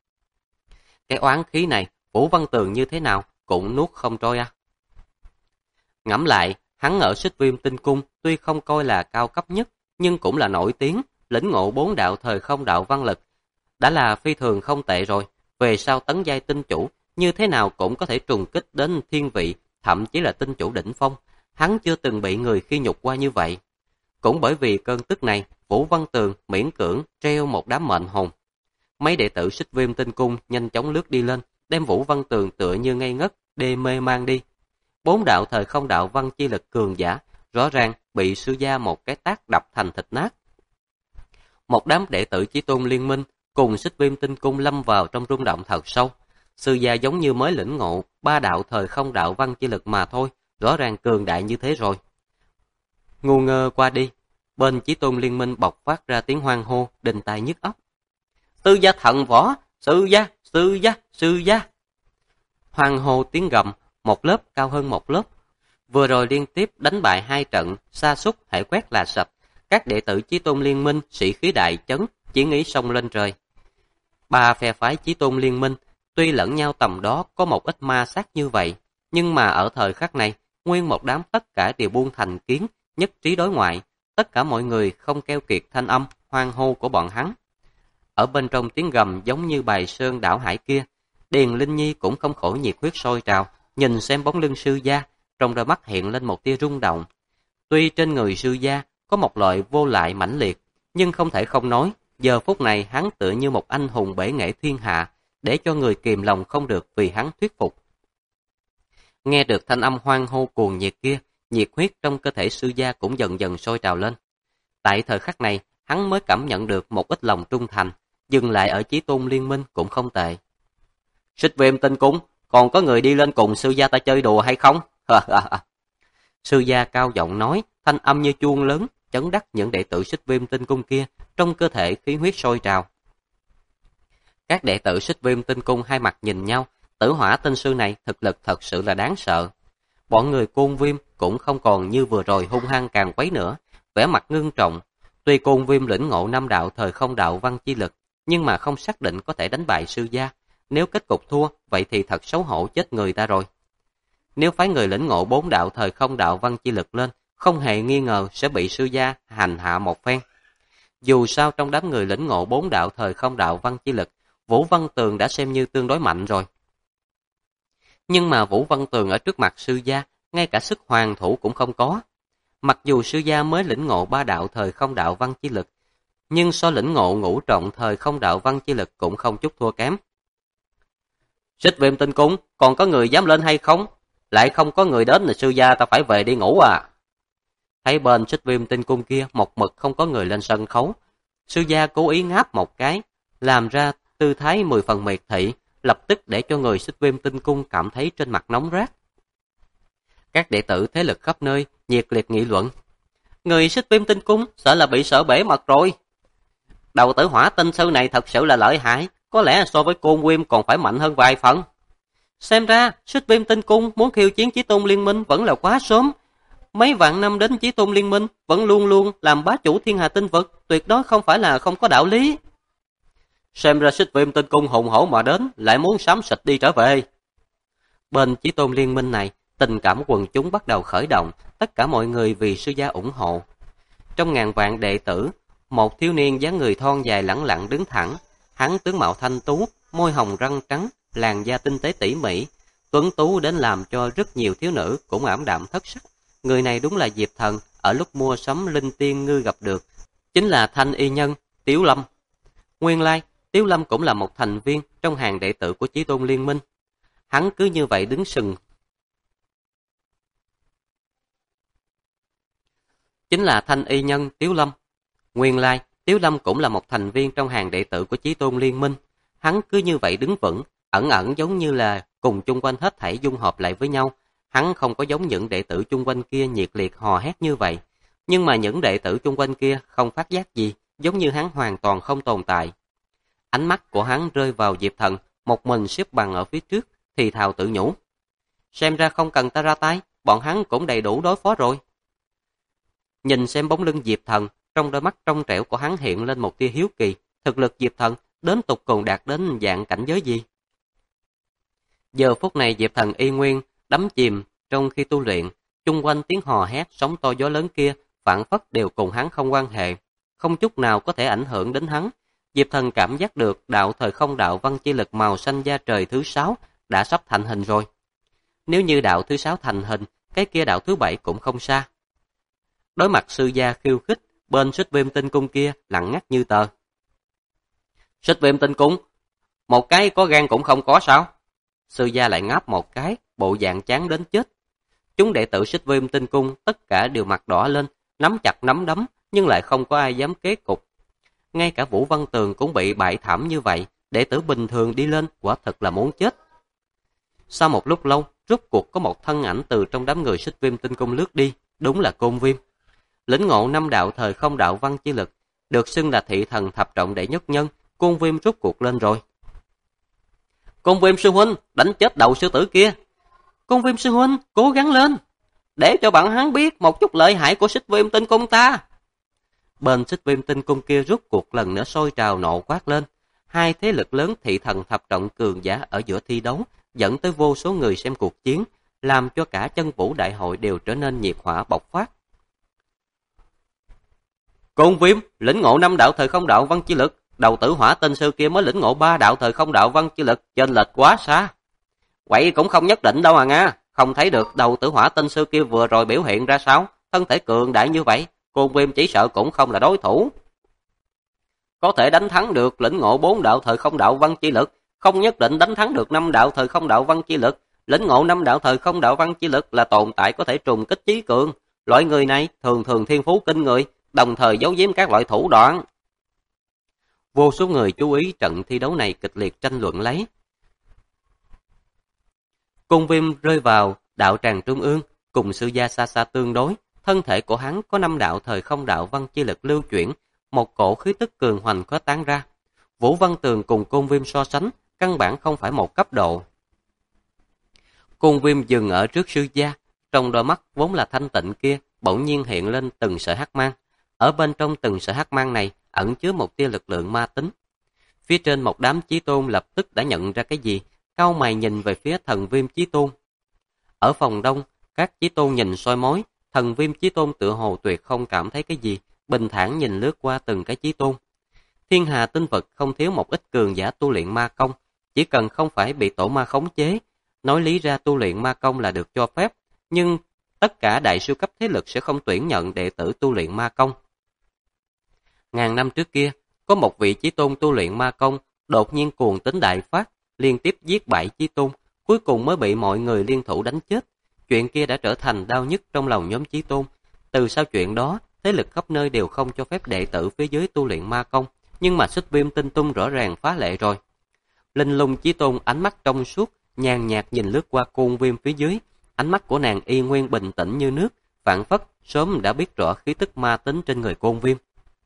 Cái oán khí này, Vũ Văn Tường như thế nào cũng nuốt không trôi à. Ngẫm lại, hắn ở Xích Viêm Tinh Cung tuy không coi là cao cấp nhất, nhưng cũng là nổi tiếng, lĩnh ngộ 4 đạo thời không đạo văn lực. Đã là phi thường không tệ rồi, về sau tấn giai tinh chủ, như thế nào cũng có thể trùng kích đến thiên vị, thậm chí là tinh chủ đỉnh phong. Hắn chưa từng bị người khi nhục qua như vậy. Cũng bởi vì cơn tức này, Vũ Văn Tường miễn cưỡng treo một đám mệnh hồn. Mấy đệ tử Xích Viêm Tinh Cung nhanh chóng lướt đi lên, đem Vũ Văn Tường tựa như ngây ngất, đê mê mang đi. 4 đạo thời không đạo văn chi lực cường giả, rõ ràng bị sư gia một cái tát đập thành thịt nát. Một đám đệ tử Chí Tôn Liên Minh cùng Xích Viêm Tinh Cung lâm vào trong rung động thật sâu. Sư gia giống như mới lĩnh ngộ 3 đạo thời không đạo văn chi lực mà thôi, rõ ràng cường đại như thế rồi. Ngu ngơ qua đi, bên Chí Tôn Liên Minh bộc phát ra tiếng hoan hô, đình tai nhức óc. Sư gia thần võ, sư gia, sư gia, sư gia. Hoan hô tiếng gầm, một lớp cao hơn một lớp. Vừa rồi liên tiếp đánh bại 2 trận, sa sút hệ quét là sạch. Các đệ tử Chí Tôn Liên Minh sĩ khí đại chấn, chỉ nghĩ xông lên trời. 3 phe phái Chí Tôn Liên Minh, tuy lẫn nhau tầm đó có một ít ma sát như vậy, nhưng mà ở thời khắc này, nguyên một đám tất cả đều buông thành kiến, nhất trí đối ngoại. Tất cả mọi người không keo kiệt thanh âm, hoan hô của bọn hắn. Ở bên trong tiếng gầm giống như bài sơn đảo hải kia, Điền Linh Nhi cũng không khỏi nhiệt huyết sôi trào, nhìn xem bóng lưng sư gia, trong đôi mắt hiện lên một tia rung động. Tuy trên người sư gia có một loại vô lại mãnh liệt, nhưng không thể không nói, giờ phút này hắn tựa như một anh hùng bể nghệ thiên hạ, để cho người kìm lòng không được vì hắn thuyết phục. Nghe được thanh âm hoan hô cuồng nhiệt kia, nhiệt huyết trong cơ thể sư gia cũng dần dần sôi trào lên. Tại thời khắc này, hắn mới cảm nhận được một ít lòng trung thành, dừng lại ở Chí Tôn Liên Minh cũng không tệ. Xích Viêm Tinh Cung, còn có người đi lên cùng sư gia ta chơi đùa hay không? Sư gia cao giọng nói, thanh âm như chuông lớn, chấn đắc những đệ tử Xích Viêm Tinh Cung kia, trong cơ thể khí huyết sôi trào. Các đệ tử Xích Viêm Tinh Cung hai mặt nhìn nhau, Tử Hỏa tinh sư này thực lực thật sự là đáng sợ. Bọn người Côn Viêm cũng không còn như vừa rồi hung hăng càng quấy nữa, vẻ mặt ngưng trọng. Tuy Côn Viêm lĩnh ngộ 5 đạo thời không đạo văn chi lực, nhưng mà không xác định có thể đánh bại sư gia. Nếu kết cục thua, vậy thì thật xấu hổ chết người ta rồi. Nếu phái người lĩnh ngộ 4 đạo thời không đạo văn chi lực lên, không hề nghi ngờ sẽ bị sư gia hành hạ một phen. Dù sao trong đám người lĩnh ngộ 4 đạo thời không đạo văn chi lực, Vũ Văn Tường đã xem như tương đối mạnh rồi. Nhưng mà Vũ Văn Tường ở trước mặt sư gia, ngay cả sức hoàn thủ cũng không có. Mặc dù sư gia mới lĩnh ngộ 3 đạo thời không đạo văn chi lực, nhưng so lĩnh ngộ ngũ trọng thời không đạo văn chi lực cũng không chút thua kém. Xích Viêm Tinh Cung, còn có người dám lên hay không? Lại không có người đến là sư gia ta phải về đi ngủ à? Thấy bên Xích Viêm Tinh Cung kia một mực không có người lên sân khấu. Sư gia cố ý ngáp một cái, làm ra tư thái 10 phần miệt thị, lập tức để cho người Xích Viêm Tinh Cung cảm thấy trên mặt nóng rát. Các đệ tử thế lực khắp nơi nhiệt liệt nghị luận. Người Xích Viêm Tinh Cung sợ là bị sợ bể mật rồi. Đầu Tử Hỏa tinh sư này thật sự là lợi hại, có lẽ so với Côn Viêm còn phải mạnh hơn vài phần. Xem ra, Xích Viêm Tinh Cung muốn khiêu chiến Chí Tôn Liên Minh vẫn là quá sớm. Mấy vạn năm đến Chí Tôn Liên Minh vẫn luôn luôn làm bá chủ thiên hà tinh vực, tuyệt đối không phải là không có đạo lý. Xem ra Xích Viêm Tinh Cung hùng hổ mà đến, lại muốn xám xịt đi trở về. Bên Chí Tôn Liên Minh này, tình cảm quần chúng bắt đầu khởi động, tất cả mọi người vì sư gia ủng hộ. Trong ngàn vạn đệ tử, một thiếu niên dáng người thon dài lẳng lặng đứng thẳng, hắn tướng mạo thanh tú, môi hồng răng trắng, làn da tinh tế tỉ mỉ, tuấn tú đến làm cho rất nhiều thiếu nữ cũng ảm đạm thất sắc. Người này đúng là Diệp Thần ở lúc mua sắm linh tiên ngư gặp được, chính là thanh y nhân Tiếu Lâm. Nguyên lai, Tiếu Lâm cũng là một thành viên trong hàng đệ tử của Chí Tôn Liên Minh. Hắn cứ như vậy đứng sừng. Chính là thanh y nhân Tiếu Lâm. Nguyên lai, Tiếu Lâm cũng là một thành viên trong hàng đệ tử của Chí Tôn Liên Minh. Hắn cứ như vậy đứng vững, ẩn ẩn giống như là cùng chung quanh hết thảy dung hợp lại với nhau. Hắn không có giống những đệ tử chung quanh kia nhiệt liệt hò hét như vậy. Nhưng mà những đệ tử chung quanh kia không phát giác gì, giống như hắn hoàn toàn không tồn tại. Ánh mắt của hắn rơi vào Diệp Thần, một mình xếp bằng ở phía trước, thì thào tự nhủ. Xem ra không cần ta ra tay, bọn hắn cũng đầy đủ đối phó rồi. Nhìn xem bóng lưng Diệp Thần, trong đôi mắt trong trẻo của hắn hiện lên một tia hiếu kỳ, thực lực Diệp Thần đến tục cùng đạt đến dạng cảnh giới gì? Giờ phút này Diệp Thần y nguyên đắm chìm trong khi tu luyện, chung quanh tiếng hò hét sóng to gió lớn kia phản phất đều cùng hắn không quan hệ, không chút nào có thể ảnh hưởng đến hắn. Diệp Thần cảm giác được đạo thời không đạo văn chi lực màu xanh da trời thứ 6 đã sắp thành hình rồi. Nếu như đạo thứ 6 thành hình, cái kia đạo thứ 7 cũng không xa. Đối mặt sư gia khiêu khích, bên Xích Viêm Tinh Cung kia lặng ngắt như tờ. Xích Viêm Tinh Cung? Một cái có gan cũng không có sao? Sư gia lại ngáp một cái, bộ dạng chán đến chết. Chúng đệ tử Xích Viêm Tinh Cung tất cả đều mặt đỏ lên, nắm chặt nắm đấm, nhưng lại không có ai dám kế cục. Ngay cả Vũ Văn Tường cũng bị bại thảm như vậy, đệ tử bình thường đi lên quả thật là muốn chết. Sau một lúc lâu, rốt cuộc có một thân ảnh từ trong đám người Xích Viêm Tinh Cung lướt đi, đúng là Côn Viêm. Lĩnh ngộ 5 đạo thời không đạo văn chi lực, được xưng là thị thần thập trọng đệ nhất nhân, Côn Viêm rốt cuộc lên rồi. Côn Viêm sư huynh, đánh chết đầu sư tử kia. Côn Viêm sư huynh, cố gắng lên, để cho bạn hắn biết một chút lợi hại của Xích Viêm Tinh Cung ta. Bên Xích Viêm Tinh Cung kia rốt cuộc lần nữa sôi trào nộ quát lên. Hai thế lực lớn thị thần thập trọng cường giả ở giữa thi đấu, dẫn tới vô số người xem cuộc chiến, làm cho cả chân vũ đại hội đều trở nên nhiệt hỏa bộc phát. Côn Viêm, lĩnh ngộ 5 đạo thời không đạo văn chi lực, đầu tử hỏa tinh sư kia mới lĩnh ngộ 3 đạo thời không đạo văn chi lực, chênh lệch quá xa. Vậy cũng không nhất định đâu à nha, không thấy được đầu tử hỏa tinh sư kia vừa rồi biểu hiện ra sao, thân thể cường đại như vậy, Côn Viêm chỉ sợ cũng không là đối thủ. Có thể đánh thắng được lĩnh ngộ 4 đạo thời không đạo văn chi lực, không nhất định đánh thắng được 5 đạo thời không đạo văn chi lực. Lĩnh ngộ 5 đạo thời không đạo văn chi lực là tồn tại có thể trùng kích chí cường. Loại người này thường thường thiên phú kinh người, đồng thời giấu giếm các loại thủ đoạn. Vô số người chú ý trận thi đấu này kịch liệt tranh luận lấy. Côn Viêm rơi vào đạo tràng trung ương, cùng sư gia xa xa tương đối. Thân thể của hắn có 5 đạo thời không đạo văn chi lực lưu chuyển, một cổ khí tức cường hoành có tán ra. Vũ Văn Tường cùng Côn Viêm so sánh, căn bản không phải một cấp độ. Côn Viêm dừng ở trước sư gia, trong đôi mắt vốn là thanh tịnh kia, bỗng nhiên hiện lên từng sợi hắc mang. Ở bên trong từng sợi hắc mang này ẩn chứa một tia lực lượng ma tính. Phía trên một đám chí tôn lập tức đã nhận ra cái gì, cau mày nhìn về phía Thần Viêm Chí Tôn. Ở phòng đông, các chí tôn nhìn soi mói, Thần Viêm Chí Tôn tựa hồ tuyệt không cảm thấy cái gì, bình thản nhìn lướt qua từng cái chí tôn. Thiên hà tinh vực không thiếu một ít cường giả tu luyện ma công, chỉ cần không phải bị tổ ma khống chế. Nói lý ra tu luyện ma công là được cho phép, nhưng tất cả đại siêu cấp thế lực sẽ không tuyển nhận đệ tử tu luyện ma công. Ngàn năm trước kia, có một vị chí tôn tu luyện ma công, đột nhiên cuồng tính đại phát, liên tiếp giết 7 chí tôn, cuối cùng mới bị mọi người liên thủ đánh chết. Chuyện kia đã trở thành đau nhức trong lòng nhóm chí tôn. Từ sau chuyện đó, thế lực khắp nơi đều không cho phép đệ tử phía dưới tu luyện ma công, nhưng mà Xích Viêm Tinh Tung rõ ràng phá lệ rồi. Linh Lung Chí Tôn ánh mắt trong suốt, nhàn nhạt nhìn lướt qua Côn Viêm phía dưới, ánh mắt của nàng y nguyên bình tĩnh như nước, phảng phất sớm đã biết rõ khí tức ma tính trên người Côn Viêm.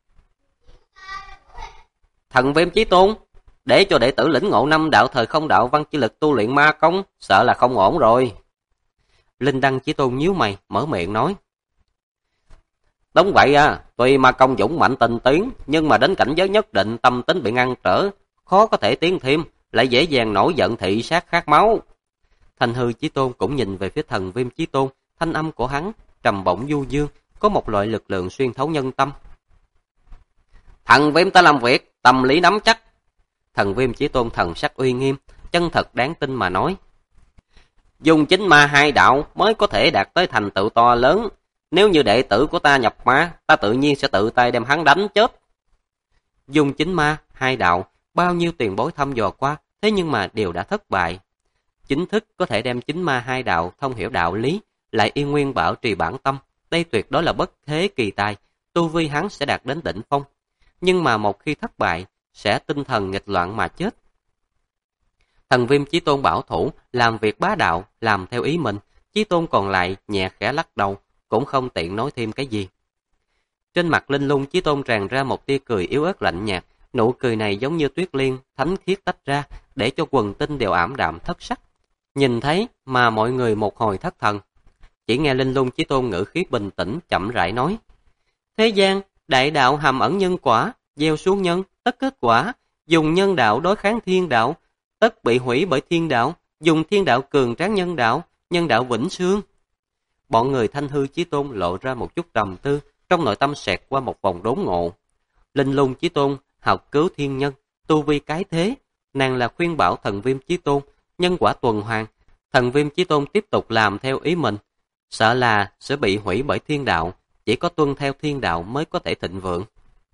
Thần Viêm Chí Tôn, để cho đệ tử lĩnh ngộ 5 đạo thời không đạo văn chi lực tu luyện ma công, sợ là không ổn rồi. Linh Đăng Chí Tôn nhíu mày, mở miệng nói. Đúng vậy à, tuy ma công dũng mạnh tinh tiến, nhưng mà đến cảnh giới nhất định tâm tính bị ngăn trở, khó có thể tiến thêm, lại dễ dàng nổi giận thị sát khát máu. Thanh Hư Chí Tôn cũng nhìn về phía Thần Viêm Chí Tôn, thanh âm của hắn trầm bổng du dương, có một loại lực lượng xuyên thấu nhân tâm. Thần Viêm ta làm việc, tâm lý nắm chắc. Thần Viêm Chí Tôn thần sắc uy nghiêm, chân thật đáng tin mà nói. Dùng chính ma 2 đạo mới có thể đạt tới thành tựu to lớn. Nếu như đệ tử của ta nhập ma, ta tự nhiên sẽ tự tay đem hắn đánh chết. Dùng chính ma 2 đạo, bao nhiêu tiền bối thăm dò qua, thế nhưng mà đều đã thất bại. Chính thức có thể đem chính ma 2 đạo thông hiểu đạo lý, lại y nguyên bảo trì bản tâm, đây tuyệt đối là bất thế kỳ tài, tu vi hắn sẽ đạt đến đỉnh phong. Nhưng mà một khi thất bại, sẽ tinh thần nghịch loạn mà chết. Thần Viêm Chí Tôn bảo thủ, làm việc bá đạo, làm theo ý mình, Chí Tôn còn lại nhẹ khẽ lắc đầu, cũng không tiện nói thêm cái gì. Trên mặt Linh Lung Chí Tôn tràn ra một tia cười yếu ớt lạnh nhạt, Nụ cười này giống như tuyết liên, thánh khiết tách ra, để cho quần tinh đều ảm đạm thất sắc. Nhìn thấy mà mọi người một hồi thất thần. Chỉ nghe Linh Lung Chí Tôn ngữ khí bình tĩnh chậm rãi nói: thế gian, đại đạo hàm ẩn nhân quả, gieo xuống nhân, tất kết quả. Dùng nhân đạo đối kháng thiên đạo, tất bị hủy bởi thiên đạo. Dùng thiên đạo cường tráng nhân đạo vĩnh sương. Bọn người Thanh Hư Chí Tôn lộ ra một chút trầm tư, trong nội tâm xẹt qua một vòng đốn ngộ. Linh Lung Chí Tôn học cứu thiên nhân, tu vi cái thế, nàng là khuyên bảo Thần Viêm Chí Tôn, nhân quả tuần hoàn, Thần Viêm Chí Tôn tiếp tục làm theo ý mình, sợ là sẽ bị hủy bởi thiên đạo, chỉ có tuân theo thiên đạo mới có thể thịnh vượng.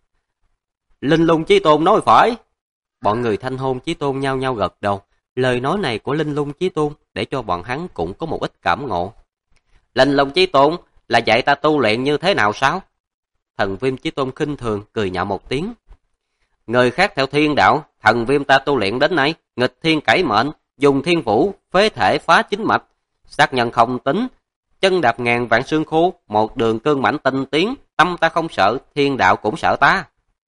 Linh Lung Chí Tôn nói phải. Bọn người Thanh Hôn Chí Tôn nhao nhao gật đầu, lời nói này của Linh Lung Chí Tôn để cho bọn hắn cũng có một ít cảm ngộ. Linh Lung Chí Tôn là dạy ta tu luyện như thế nào sao? Thần Viêm Chí Tôn khinh thường cười nhạo một tiếng. Người khác theo thiên đạo, Thần Viêm ta tu luyện đến nay, nghịch thiên cải mệnh, dùng thiên vũ, phế thể phá chính mạch, sát nhân không tính, chân đạp ngàn vạn xương khô, một đường cương mãnh tinh tiến, tâm ta không sợ, thiên đạo cũng sợ ta.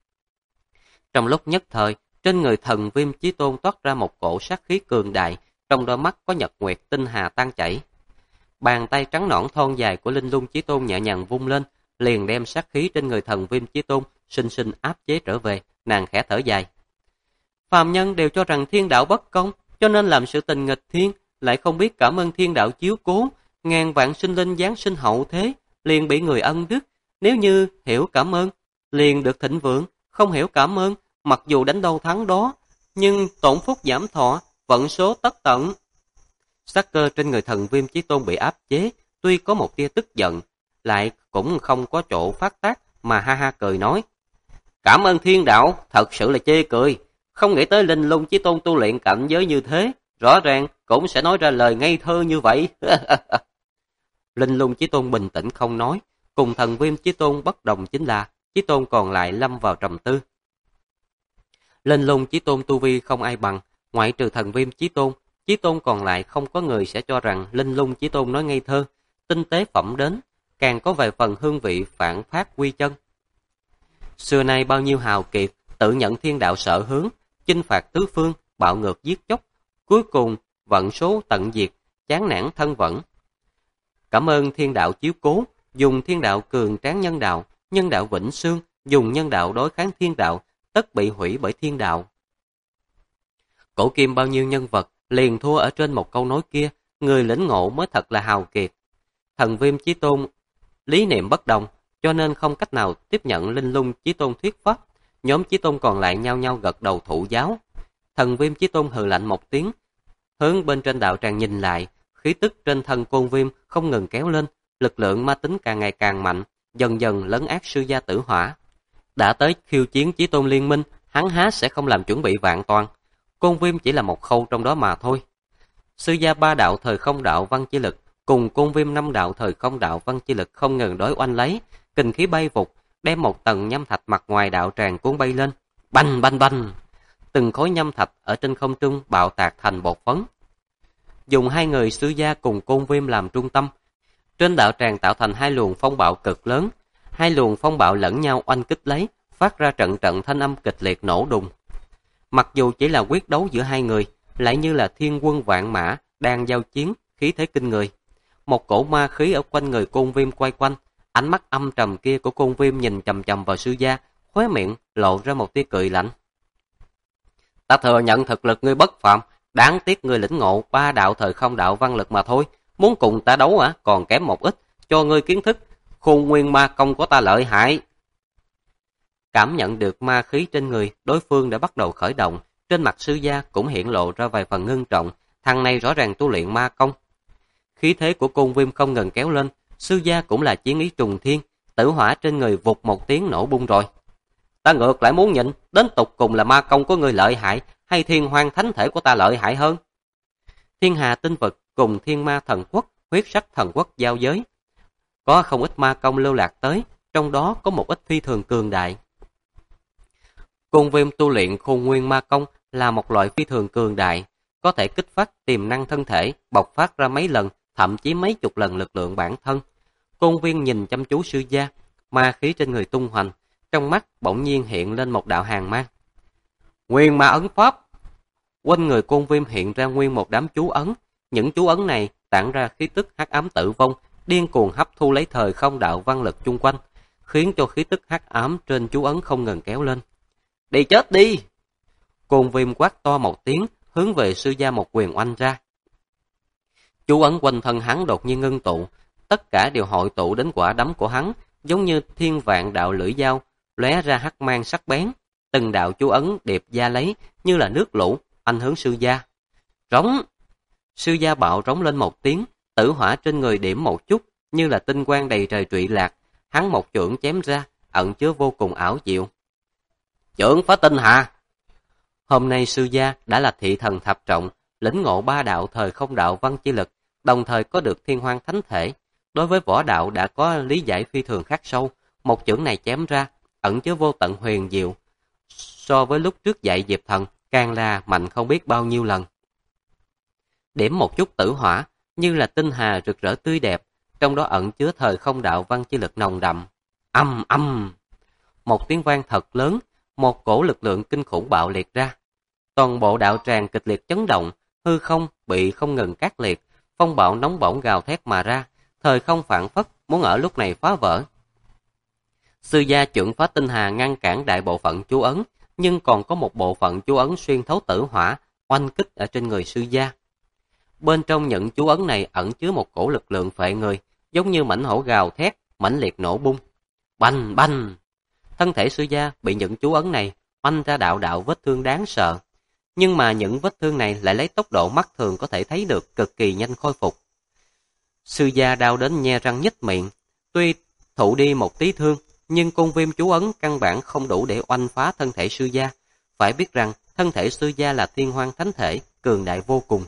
Trong lúc nhất thời, trên người Thần Viêm Chí Tôn toát ra một cổ sát khí cường đại, trong đôi mắt có nhật nguyệt tinh hà tan chảy. Bàn tay trắng nõn thon dài của Linh Lung Chí Tôn nhẹ nhàng vung lên, liền đem sát khí trên người Thần Viêm Chí Tôn sinh sinh áp chế trở về, nàng khẽ thở dài. Phàm nhân đều cho rằng thiên đạo bất công, cho nên làm sự tình nghịch thiên, lại không biết cảm ơn thiên đạo chiếu cố, ngàn vạn sinh linh giáng sinh hậu thế, liền bị người ân đức. Nếu như hiểu cảm ơn, liền được thịnh vượng, không hiểu cảm ơn, mặc dù đánh đâu thắng đó, nhưng tổn phúc giảm thọ, vận số tất tận. Sát cơ trên người Thần Viêm Chí Tôn bị áp chế, tuy có một tia tức giận, lại cũng không có chỗ phát tác, mà ha ha cười nói. Cảm ơn thiên đạo, thật sự là chê cười, không nghĩ tới Linh Lung Chí Tôn tu luyện cảnh giới như thế, rõ ràng cũng sẽ nói ra lời ngây thơ như vậy. Linh Lung Chí Tôn bình tĩnh không nói, cùng Thần Viêm Chí Tôn bất đồng chính là Chí Tôn còn lại lâm vào trầm tư. Linh Lung Chí Tôn tu vi không ai bằng, ngoại trừ Thần Viêm Chí Tôn còn lại không có người sẽ cho rằng Linh Lung Chí Tôn nói ngây thơ, tinh tế phẩm đến, càng có vài phần hương vị phản phát quy chân. Xưa nay bao nhiêu hào kiệt, tự nhận thiên đạo sợ hướng, chinh phạt tứ phương, bạo ngược giết chóc, cuối cùng vận số tận diệt, chán nản thân vẫn. Cảm ơn thiên đạo chiếu cố, dùng thiên đạo cường tráng nhân đạo vĩnh sương, dùng nhân đạo đối kháng thiên đạo, tất bị hủy bởi thiên đạo. Cổ kim bao nhiêu nhân vật, liền thua ở trên một câu nói kia, người lĩnh ngộ mới thật là hào kiệt. Thần Viêm Chí Tôn lý niệm bất đồng, cho nên không cách nào tiếp nhận Linh Lung Chí Tôn thuyết pháp. Nhóm Chí Tôn còn lại nhao nhao gật đầu thụ giáo. Thần Viêm Chí Tôn hừ lạnh một tiếng, hướng bên trên đạo tràng nhìn lại, khí tức trên thân Côn Viêm không ngừng kéo lên, lực lượng ma tính càng ngày càng mạnh, dần dần lấn át sư gia Tử Hỏa. Đã tới khiêu chiến Chí Tôn liên minh, hắn há sẽ không làm chuẩn bị vạn toàn. Côn Viêm chỉ là một khâu trong đó mà thôi. Sư gia ba đạo thời không đạo văn chi lực cùng Côn Viêm năm đạo thời không đạo văn chi lực không ngừng đối oanh lấy, kình khí bay vụt, đem một tầng nhâm thạch mặt ngoài đạo tràng cuốn bay lên. Bành bành bành, từng khối nhâm thạch ở trên không trung bạo tạc thành bột phấn. Dùng hai người sư gia cùng Côn Viêm làm trung tâm, trên đạo tràng tạo thành hai luồng phong bạo cực lớn, hai luồng phong bạo lẫn nhau oanh kích lấy, phát ra trận trận thanh âm kịch liệt nổ đùng. Mặc dù chỉ là quyết đấu giữa hai người, lại như là thiên quân vạn mã đang giao chiến, khí thế kinh người. Một cổ ma khí ở quanh người Côn Viêm quay quanh, ánh mắt âm trầm kia của Côn Viêm nhìn chằm chằm vào sư gia, khóe miệng lộ ra một tia cười lạnh. Ta thừa nhận thực lực ngươi bất phàm, đáng tiếc ngươi lĩnh ngộ ba đạo thời không đạo văn lực mà thôi, muốn cùng ta đấu còn kém một ít, cho ngươi kiến thức, khôn nguyên ma công của ta lợi hại. Cảm nhận được ma khí trên người, đối phương đã bắt đầu khởi động, trên mặt sư gia cũng hiện lộ ra vài phần ngưng trọng, thằng này rõ ràng tu luyện ma công. Khí thế của Côn Viêm không ngừng kéo lên, sư gia cũng là chiến ý trùng thiên, Tử Hỏa trên người vụt một tiếng nổ bung rồi. Ta ngược lại muốn nhìn, đến tục cùng là ma công của ngươi lợi hại, hay thiên hoang thánh thể của ta lợi hại hơn. Thiên hà tinh vực cùng thiên ma thần quốc, huyết sắc thần quốc giao giới. Có không ít ma công lưu lạc tới, trong đó có một ít phi thường cường đại. Côn Viêm tu luyện khôn nguyên ma công là một loại phi thường cường đại, có thể kích phát tiềm năng thân thể, bộc phát ra mấy lần, thậm chí mấy chục lần lực lượng bản thân. Côn Viêm nhìn chăm chú sư gia, ma khí trên người tung hoành, trong mắt bỗng nhiên hiện lên một đạo hàn mang. Nguyên ma ấn pháp. Quanh người Côn Viêm hiện ra nguyên một đám chú ấn. Những chú ấn này tản ra khí tức hắc ám tử vong, điên cuồng hấp thu lấy thời không đạo văn lực chung quanh, khiến cho khí tức hắc ám trên chú ấn không ngừng kéo lên. Đi chết đi! Côn Viêm quát to một tiếng, hướng về Sư Gia một quyền oanh ra. Chú ấn quanh thân hắn đột nhiên ngưng tụ, tất cả đều hội tụ đến quả đấm của hắn, giống như thiên vạn đạo lưỡi dao, lóe ra hắc mang sắc bén. Từng đạo chú ấn điệp ra lấy như là nước lũ, anh hướng Sư Gia. Rống! Sư Gia bạo rống lên một tiếng, tử hỏa trên người điểm một chút, như là tinh quang đầy trời trụy lạc. Hắn một chưởng chém ra, ẩn chứa vô cùng ảo diệu. Chưởng phá tinh hà! Hôm nay Sư Gia đã là thị thần thập trọng, lĩnh ngộ ba đạo thời không đạo văn chi lực, đồng thời có được thiên hoang thánh thể. Đối với võ đạo đã có lý giải phi thường khắc sâu, một chưởng này chém ra, ẩn chứa vô tận huyền diệu. So với lúc trước dạy Diệp Thần, càng là mạnh không biết bao nhiêu lần. Điểm một chút tử hỏa, như là tinh hà rực rỡ tươi đẹp, trong đó ẩn chứa thời không đạo văn chi lực nồng đậm. Âm âm! Một tiếng vang thật lớn, một cổ lực lượng kinh khủng bạo liệt ra. Toàn bộ đạo tràng kịch liệt chấn động, hư không bị không ngừng cắt liệt, phong bạo nóng bỏng gào thét mà ra, thời không phản phất, muốn ở lúc này phá vỡ. Sư Gia chưởng phá tinh hà ngăn cản đại bộ phận chú ấn, nhưng còn có một bộ phận chú ấn xuyên thấu tử hỏa, oanh kích ở trên người Sư Gia. Bên trong những chú ấn này ẩn chứa một cổ lực lượng phệ người, giống như mãnh hổ gào thét, mãnh liệt nổ bung. Bành bành! Thân thể Sư Gia bị những chú ấn này oanh ra đạo đạo vết thương đáng sợ. Nhưng mà những vết thương này lại lấy tốc độ mắt thường có thể thấy được cực kỳ nhanh khôi phục. Sư Gia đau đến nhe răng nhếch miệng, tuy thụ đi một tí thương, nhưng Côn Viêm chú ấn căn bản không đủ để oanh phá thân thể Sư Gia. Phải biết rằng thân thể Sư Gia là thiên hoang thánh thể, cường đại vô cùng.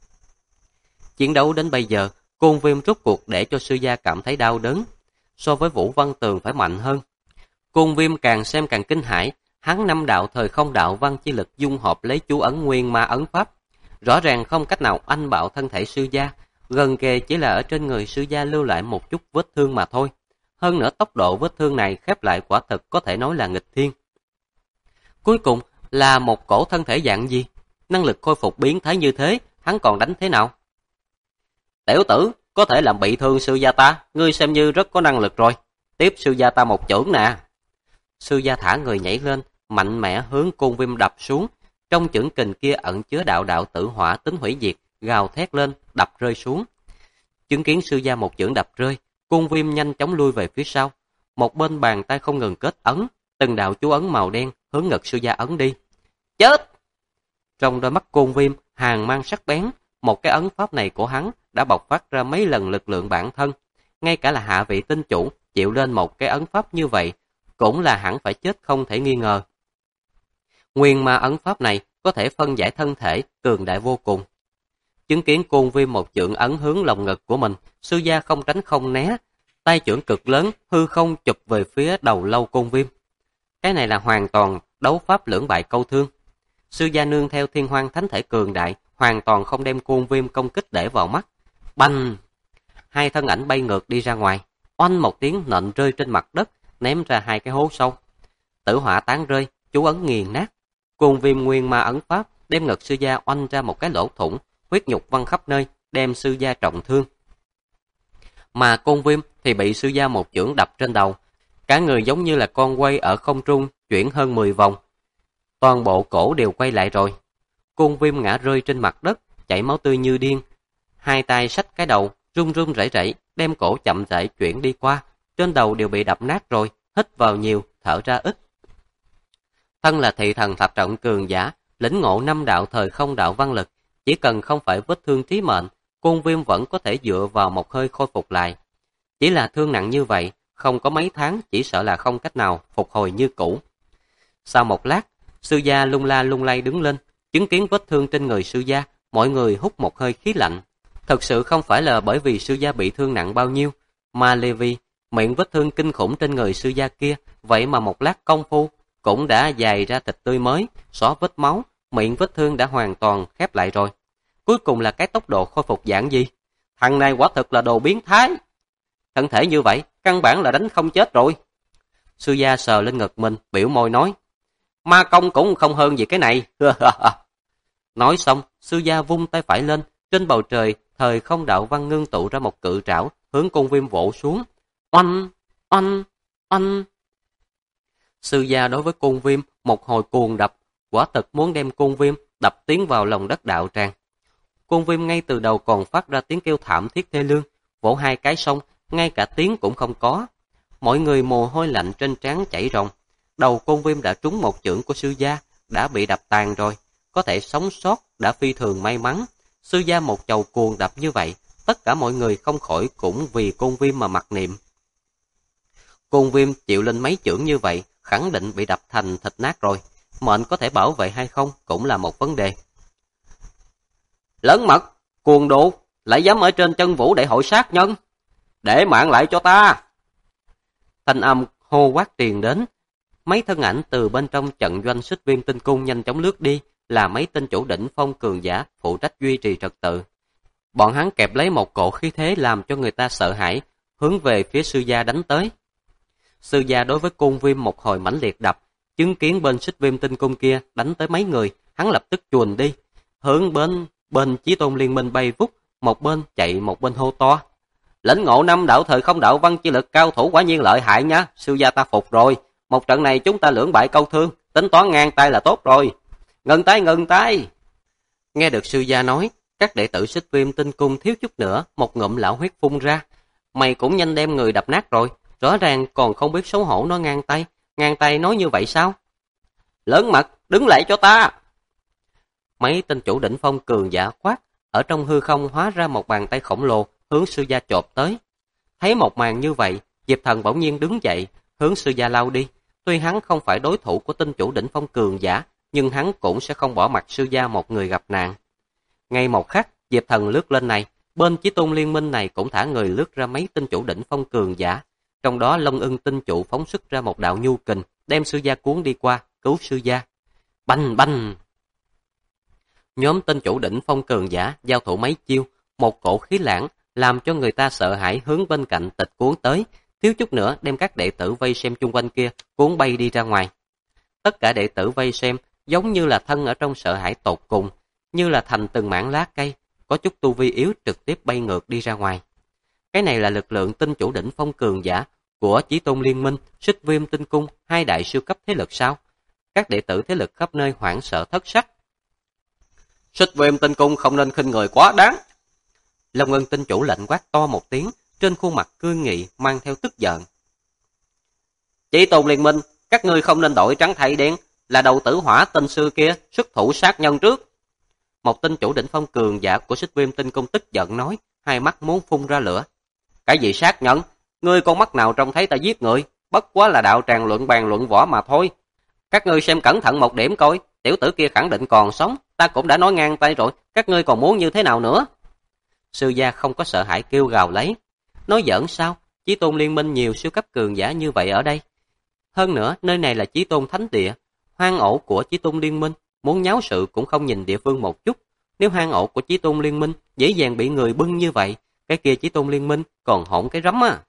Chiến đấu đến bây giờ, Côn Viêm rút cuộc để cho Sư Gia cảm thấy đau đớn, so với Vũ Văn Tường phải mạnh hơn. Côn Viêm càng xem càng kinh hãi, hắn năm đạo thời không đạo văn chi lực dung hợp lấy chú ấn nguyên ma ấn pháp, rõ ràng không cách nào anh bạo thân thể Sư Gia, gần kề chỉ là ở trên người Sư Gia lưu lại một chút vết thương mà thôi. Hơn nữa tốc độ vết thương này khép lại quả thực có thể nói là nghịch thiên. Cuối cùng là một cổ thân thể dạng gì? Năng lực khôi phục biến thái như thế, hắn còn đánh thế nào? Tiểu tử, có thể làm bị thương Sư Gia ta, ngươi xem như rất có năng lực rồi. Tiếp Sư Gia ta một chưởng nè. Sư Gia thả người nhảy lên, mạnh mẽ hướng Côn Viêm đập xuống. Trong chưởng kình kia ẩn chứa đạo đạo tử hỏa tính hủy diệt, gào thét lên, đập rơi xuống. Chứng kiến Sư Gia một chưởng đập rơi, Côn Viêm nhanh chóng lui về phía sau. Một bên bàn tay không ngừng kết ấn, từng đạo chú ấn màu đen hướng ngực Sư Gia ấn đi. Chết! Trong đôi mắt Côn Viêm hàn mang sắc bén, một cái ấn pháp này của hắn đã bộc phát ra mấy lần lực lượng bản thân. Ngay cả là hạ vị tinh chủ chịu lên một cái ấn pháp như vậy, cũng là hẳn phải chết không thể nghi ngờ. Nguyên ma ấn pháp này có thể phân giải thân thể, cường đại vô cùng. Chứng kiến Côn Viêm một chưởng ấn hướng lồng ngực của mình, Sư Gia không tránh không né, tay chưởng cực lớn hư không chụp về phía đầu lâu Côn Viêm. Cái này là hoàn toàn đấu pháp lưỡng bại câu thương. Sư Gia nương theo thiên hoang thánh thể cường đại, hoàn toàn không đem Côn Viêm công kích để vào mắt. Bành! Hai thân ảnh bay ngược đi ra ngoài, oanh một tiếng nện rơi trên mặt đất, ném ra hai cái hố sâu. Tử hỏa tán rơi, chú ấn nghiền nát. Côn Viêm nguyên ma ấn pháp đem ngực Sư Gia oanh ra một cái lỗ thủng, huyết nhục văng khắp nơi, đem Sư Gia trọng thương. Mà Côn Viêm thì bị Sư Gia một chưởng đập trên đầu, cả người giống như là con quay ở không trung chuyển hơn 10 vòng. Toàn bộ cổ đều quay lại rồi. Côn Viêm ngã rơi trên mặt đất, chảy máu tươi như điên. Hai tay xách cái đầu, run run rẩy rẩy, đem cổ chậm rãi chuyển đi qua. Trên đầu đều bị đập nát rồi, hít vào nhiều, thở ra ít. Thân là thị thần thập trọng cường giả, lĩnh ngộ 5 đạo thời không đạo văn lực, chỉ cần không phải vết thương chí mệnh, Côn Viêm vẫn có thể dựa vào một hơi khôi phục lại. Chỉ là thương nặng như vậy, không có mấy tháng chỉ sợ là không cách nào phục hồi như cũ. Sau một lát, Sư Gia lung la lung lay đứng lên, chứng kiến vết thương trên người Sư Gia, mọi người hút một hơi khí lạnh. Thật sự không phải là bởi vì Sư Gia bị thương nặng bao nhiêu, mà là vì miệng vết thương kinh khủng trên người Sư Gia kia, vậy mà một lát công phu cũng đã dày ra thịt tươi mới, xóa vết máu, miệng vết thương đã hoàn toàn khép lại rồi. Cuối cùng là cái tốc độ khôi phục giản dị. Thằng này quả thực là đồ biến thái. Thân thể như vậy, căn bản là đánh không chết rồi. Sư Gia sờ lên ngực mình, biểu môi nói. ma công cũng không hơn gì cái này. Nói xong, sư gia vung tay phải lên, trên bầu trời, thời không đạo văn ngưng tụ ra một cự trảo, hướng Côn Viêm vỗ xuống. Oanh, oanh, oanh. Sư gia đối với Côn Viêm một hồi cuồng đập, quả thực muốn đem Côn Viêm đập tiến vào lòng đất đạo tràng. Côn Viêm ngay từ đầu còn phát ra tiếng kêu thảm thiết thê lương, vỗ hai cái xong, ngay cả tiếng cũng không có. Mọi người mồ hôi lạnh trên trán chảy ròng. Đầu Côn Viêm đã trúng một chưởng của sư gia, đã bị đập tàn rồi, có thể sống sót đã phi thường may mắn. Sư gia một chầu cuồng đập như vậy, tất cả mọi người không khỏi cũng vì Côn Viêm mà mặc niệm. Côn Viêm chịu lên mấy chưởng như vậy, khẳng định bị đập thành thịt nát rồi, mệnh có thể bảo vệ hay không cũng là một vấn đề. Lớn mật, cuồng đồ, lại dám ở trên chân vũ để hội sát nhân, để mạng lại cho ta. Thanh âm hô quát truyền đến, mấy thân ảnh từ bên trong trận doanh Xích Viêm Tinh Cung nhanh chóng lướt đi, là mấy tên chủ đỉnh phong cường giả phụ trách duy trì trật tự. Bọn hắn kẹp lấy một cỗ khí thế làm cho người ta sợ hãi, hướng về phía sư gia đánh tới. Sư gia đối với Côn Viêm một hồi mãnh liệt đập, chứng kiến bên Xích Viêm Tinh Cung kia đánh tới mấy người, hắn lập tức chuồn đi, hướng bên Chí Tôn Liên Minh bay vút, một bên chạy một bên hô to. Lĩnh ngộ năm đạo thời không đạo văn chi lực cao thủ quả nhiên lợi hại nhá, sư gia ta phục rồi, một trận này chúng ta lưỡng bại câu thương, tính toán ngang tay là tốt rồi. Ngừng tay, ngừng tay. Nghe được sư gia nói, các đệ tử Xích Viêm Tinh Cung thiếu chút nữa, một ngụm lão huyết phun ra. Mày cũng nhanh đem người đập nát rồi, rõ ràng còn không biết xấu hổ nói ngang tay nói như vậy sao? Lớn mặt, đứng lại cho ta. Mấy tên chủ đỉnh phong cường giả quát, ở trong hư không hóa ra một bàn tay khổng lồ, hướng sư gia chộp tới. Thấy một màn như vậy, Diệp Thần bỗng nhiên đứng dậy, hướng sư gia lao đi. Tuy hắn không phải đối thủ của tinh chủ đỉnh phong cường giả, nhưng hắn cũng sẽ không bỏ mặc sư gia một người gặp nạn. Ngay một khắc, Diệp Thần lướt lên này, bên Chí Tôn Liên Minh này cũng thả người lướt ra mấy tinh chủ đỉnh phong cường giả. Trong đó Long Ưng tinh chủ phóng xuất ra một đạo nhu kình, đem sư gia cuốn đi qua, cứu sư gia. Bành bành! Nhóm tinh chủ đỉnh phong cường giả giao thủ mấy chiêu, một cổ khí lãng làm cho người ta sợ hãi hướng bên cạnh tịch cuốn tới, thiếu chút nữa đem các đệ tử vây xem chung quanh kia cuốn bay đi ra ngoài. Tất cả đệ tử vây xem giống như là thân ở trong sợ hãi tột cùng, như là thành từng mảng lá cây, có chút tu vi yếu trực tiếp bay ngược đi ra ngoài. Cái này là lực lượng tinh chủ đỉnh phong cường giả của Chí Tôn Liên Minh, Xích Viêm Tinh Cung, hai đại siêu cấp thế lực sao? Các đệ tử thế lực khắp nơi hoảng sợ thất sắc. Xích Viêm Tinh Cung không nên khinh người quá đáng. Long Ưng tinh chủ lệnh quát to một tiếng, trên khuôn mặt cương nghị mang theo tức giận. Chí Tôn Liên Minh, các ngươi không nên đổi trắng thay đen, là đầu tử hỏa tinh sư kia xuất thủ sát nhân trước. Một tinh chủ đỉnh phong cường giả của Xích Viêm Tinh Cung tức giận nói, hai mắt muốn phun ra lửa. Cái gì sát nhân? Ngươi con mắt nào trông thấy ta giết người? Bất quá là đạo tràng luận bàn luận võ mà thôi. Các ngươi xem cẩn thận một điểm coi, tiểu tử kia khẳng định còn sống, ta cũng đã nói ngang tay rồi, các ngươi còn muốn như thế nào nữa? Sư gia không có sợ hãi kêu gào lấy. Nói giỡn sao? Chí Tôn Liên Minh nhiều siêu cấp cường giả như vậy ở đây. Hơn nữa, nơi này là Chí Tôn Thánh Địa, hoang ổ của Chí Tôn Liên Minh, muốn nháo sự cũng không nhìn địa phương một chút. Nếu hoang ổ của Chí Tôn Liên Minh dễ dàng bị người bưng như vậy, cái kia Chí Tôn Liên Minh còn hỗn cái rắm à.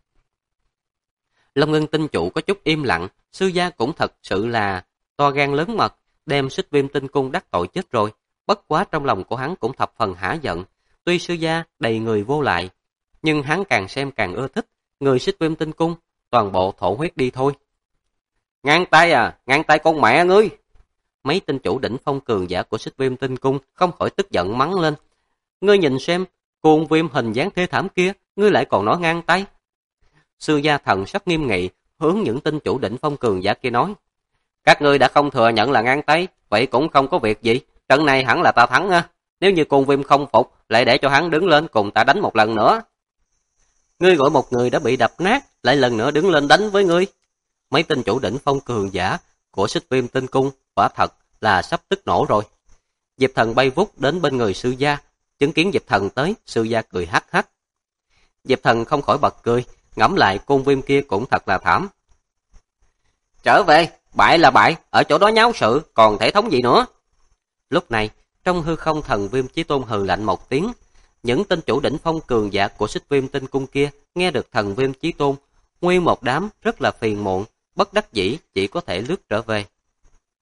Long Ngân tinh chủ có chút im lặng, sư gia cũng thật sự là to gan lớn mật, đem Xích Viêm Tinh Cung đắc tội chết rồi. Bất quá trong lòng của hắn cũng thập phần hả giận. Tuy sư gia đầy người vô lại, nhưng hắn càng xem càng ưa thích người Xích Viêm Tinh Cung, toàn bộ thổ huyết đi thôi. Ngang tay à, ngang tay con mẹ ngươi! Mấy tinh chủ đỉnh phong cường giả của Xích Viêm Tinh Cung không khỏi tức giận mắng lên. Ngươi nhìn xem, Côn Viêm hình dáng thê thảm kia, ngươi lại còn nói ngang tay. Sư gia thần sắc nghiêm nghị, hướng những tinh chủ đỉnh phong cường giả kia nói. Các ngươi đã không thừa nhận là ngang tay, vậy cũng không có việc gì, trận này hẳn là ta thắng á. Nếu như Côn Viêm không phục, lại để cho hắn đứng lên cùng ta đánh một lần nữa. Ngươi gọi một người đã bị đập nát, lại lần nữa đứng lên đánh với ngươi. Mấy tinh chủ đỉnh phong cường giả của Xích Viêm Tinh Cung quả thật là sắp tức nổ rồi. Diệp Thần bay vút đến bên người sư gia, chứng kiến Diệp Thần tới, sư gia cười hắc hắc. Diệp Thần không khỏi bật cười, ngẫm lại Côn Viêm kia cũng thật là thảm. Trở về, bại là bại, ở chỗ đó nháo sự, còn thể thống gì nữa. Lúc này, trong hư không Thần Viêm Chí Tôn hừ lạnh một tiếng, những tinh chủ đỉnh phong cường giả của Xích Viêm Tinh Cung kia nghe được Thần Viêm Chí Tôn, nguyên một đám rất là phiền muộn, bất đắc dĩ chỉ có thể lướt trở về.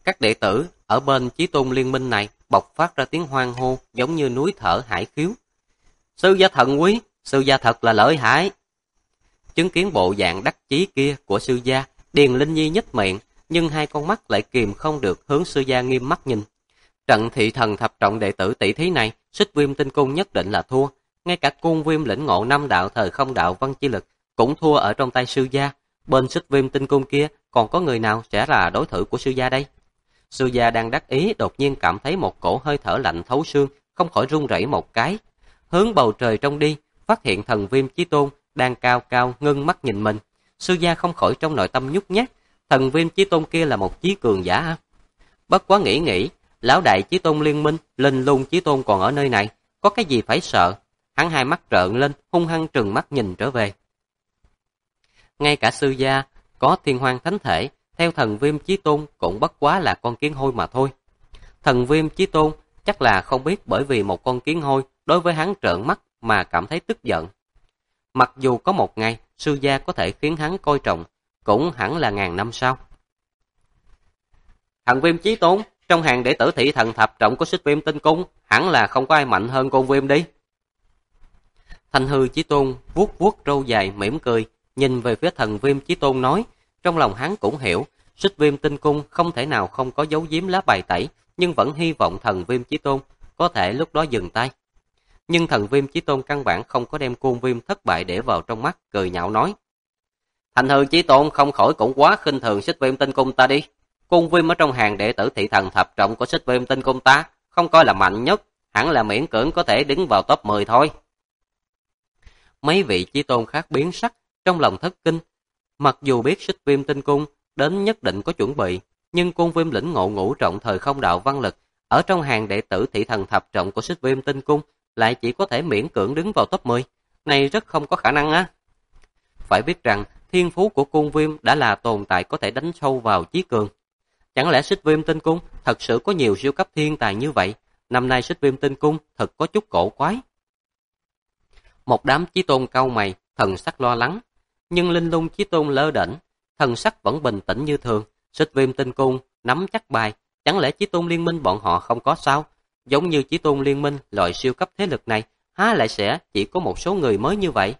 Các đệ tử ở bên Chí Tôn Liên Minh này bộc phát ra tiếng hoan hô giống như núi thở hải khiếu. Sư gia thần quý, sư gia thật là lợi hại. Chứng kiến bộ dạng đắc chí kia của sư gia, Điền Linh Nhi nhếch miệng, nhưng hai con mắt lại kìm không được hướng sư gia nghiêm mắt nhìn. Trận thị thần thập trọng đệ tử tỷ thí này, Xích Viêm Tinh Cung nhất định là thua. Ngay cả Côn Viêm lĩnh ngộ 5 đạo thời không đạo văn chi lực cũng thua ở trong tay sư gia. Bên Xích Viêm Tinh Cung kia còn có người nào sẽ là đối thủ của sư gia đây? Sư gia đang đắc ý đột nhiên cảm thấy một cổ hơi thở lạnh thấu xương, không khỏi run rẩy một cái. Hướng bầu trời trông đi, phát hiện thần Viêm Chí Tôn đang cao cao ngưng mắt nhìn mình. Sư gia không khỏi trong nội tâm nhút nhát, thần Viêm Chí Tôn kia là một chí cường giả à? Bất quá nghĩ, lão đại Chí Tôn Liên Minh, Linh Lung Chí Tôn còn ở nơi này, có cái gì phải sợ? Hắn hai mắt trợn lên, hung hăng trừng mắt nhìn trở về. Ngay cả sư gia có Thiên Hoang Thánh Thể, theo thần Viêm Chí Tôn cũng bất quá là con kiến hôi mà thôi. Thần Viêm Chí Tôn chắc là không biết bởi vì một con kiến hôi đối với hắn trợn mắt mà cảm thấy tức giận. Mặc dù có một ngày sư gia có thể khiến hắn coi trọng, cũng hẳn là ngàn năm sau. Thần Viêm Chí Tôn, trong hàng đệ tử thị thần thập trọng của Xích Viêm Tinh Cung, hẳn là không có ai mạnh hơn Côn Viêm đi. Thanh Hư Chí Tôn vuốt vuốt râu dài mỉm cười, nhìn về phía thần Viêm Chí Tôn nói, trong lòng hắn cũng hiểu, Xích Viêm Tinh Cung không thể nào không có giấu giếm lá bài tẩy, nhưng vẫn hy vọng thần Viêm Chí Tôn có thể lúc đó dừng tay. Nhưng thần Viêm Chí Tôn căn bản không có đem Côn Viêm thất bại để vào trong mắt, cười nhạo nói. Thanh Hư Chí Tôn không khỏi cũng quá khinh thường Xích Viêm Tinh Cung ta đi. Côn Viêm ở trong hàng đệ tử thị thần thập trọng của Xích Viêm Tinh Cung ta, không coi là mạnh nhất, hẳn là miễn cưỡng có thể đứng vào top 10 thôi. Mấy vị Chí Tôn khác biến sắc, trong lòng thất kinh. Mặc dù biết Xích Viêm Tinh Cung đến nhất định có chuẩn bị, nhưng Côn Viêm lĩnh ngộ ngũ trọng thời không đạo văn lực, ở trong hàng đệ tử thị thần thập trọng của Xích Viêm Tinh Cung lại chỉ có thể miễn cưỡng đứng vào top 10, này rất không có khả năng á. Phải biết rằng thiên phú của Côn Viêm đã là tồn tại có thể đánh sâu vào chí cường. Chẳng lẽ Xích Viêm Tinh Cung thật sự có nhiều siêu cấp thiên tài như vậy? Năm nay Xích Viêm Tinh Cung thật có chút cổ quái. Một đám Chí Tôn cau mày, thần sắc lo lắng, nhưng Linh Lung Chí Tôn lơ đễnh, thần sắc vẫn bình tĩnh như thường. Xích Viêm Tinh Cung nắm chắc bài, chẳng lẽ Chí Tôn Liên Minh bọn họ không có sao? Giống như Chí Tôn Liên Minh loại siêu cấp thế lực này, há lại sẽ chỉ có một số người mới như vậy?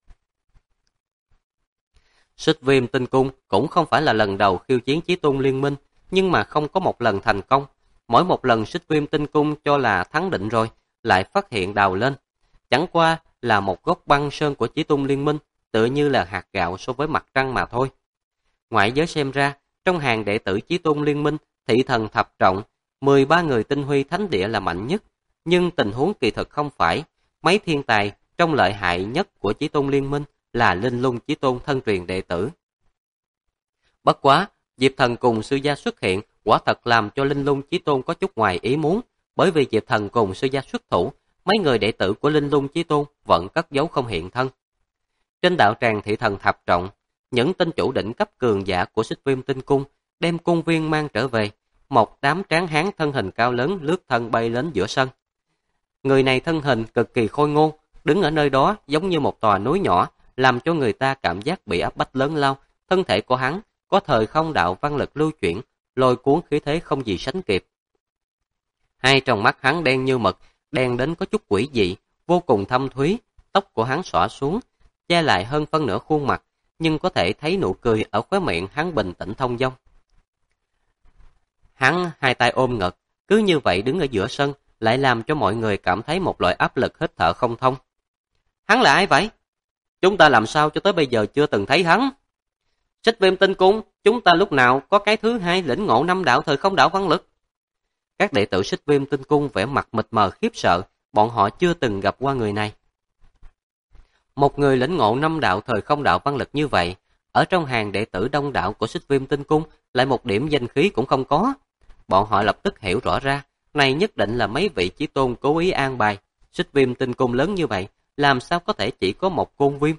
Xích Viêm Tinh Cung cũng không phải là lần đầu khiêu chiến Chí Tôn Liên Minh, nhưng mà không có một lần thành công. Mỗi một lần Xích Viêm Tinh Cung cho là thắng định rồi, lại phát hiện đào lên. Chẳng qua là một gốc băng sơn của Chí Tôn Liên Minh, tựa như là hạt gạo so với mặt trăng mà thôi. Ngoại giới xem ra, trong hàng đệ tử Chí Tôn Liên Minh, thị thần thập trọng, 13 người tinh huy thánh địa là mạnh nhất. Nhưng tình huống kỳ thực không phải. Mấy thiên tài trong lợi hại nhất của Chí Tôn Liên Minh là Linh Lung Chí Tôn thân truyền đệ tử. Bất quá, Diệp Thần cùng sư gia xuất hiện quả thật làm cho Linh Lung Chí Tôn có chút ngoài ý muốn, bởi vì Diệp Thần cùng sư gia xuất thủ, mấy người đệ tử của Linh Lung Chí Tôn vẫn cất giấu không hiện thân. Trên đạo tràng thị thần thập trọng, những tinh chủ đỉnh cấp cường giả của Xích Viêm Tinh Cung đem cung viên mang trở về, một đám tráng hán thân hình cao lớn lướt thân bay lên giữa sân. Người này thân hình cực kỳ khôi ngô, đứng ở nơi đó giống như một tòa núi nhỏ, làm cho người ta cảm giác bị áp bách lớn lao. Thân thể của hắn có thời không đạo văn lực lưu chuyển, lôi cuốn khí thế không gì sánh kịp. Hai tròng mắt hắn đen như mực, đen đến có chút quỷ dị, vô cùng thâm thúy, tóc của hắn xõa xuống, che lại hơn phân nửa khuôn mặt, nhưng có thể thấy nụ cười ở khóe miệng hắn bình tĩnh thông dong. Hắn hai tay ôm ngực, cứ như vậy đứng ở giữa sân, lại làm cho mọi người cảm thấy một loại áp lực hít thở không thông. Hắn là ai vậy? Chúng ta làm sao cho tới bây giờ chưa từng thấy hắn? Xích Viêm Tinh Cung, chúng ta lúc nào có cái thứ hai lĩnh ngộ 5 đạo thời không đạo văn lực? Các đệ tử Xích Viêm Tinh Cung vẻ mặt mịt mờ khiếp sợ, bọn họ chưa từng gặp qua người này. Một người lĩnh ngộ 5 đạo thời không đạo văn lực như vậy, ở trong hàng đệ tử đông đảo của Xích Viêm Tinh Cung lại một điểm danh khí cũng không có. Bọn họ lập tức hiểu rõ ra, này nhất định là mấy vị Chí Tôn cố ý an bài. Xích Viêm Tinh Cung lớn như vậy, làm sao có thể chỉ có một Côn Viêm?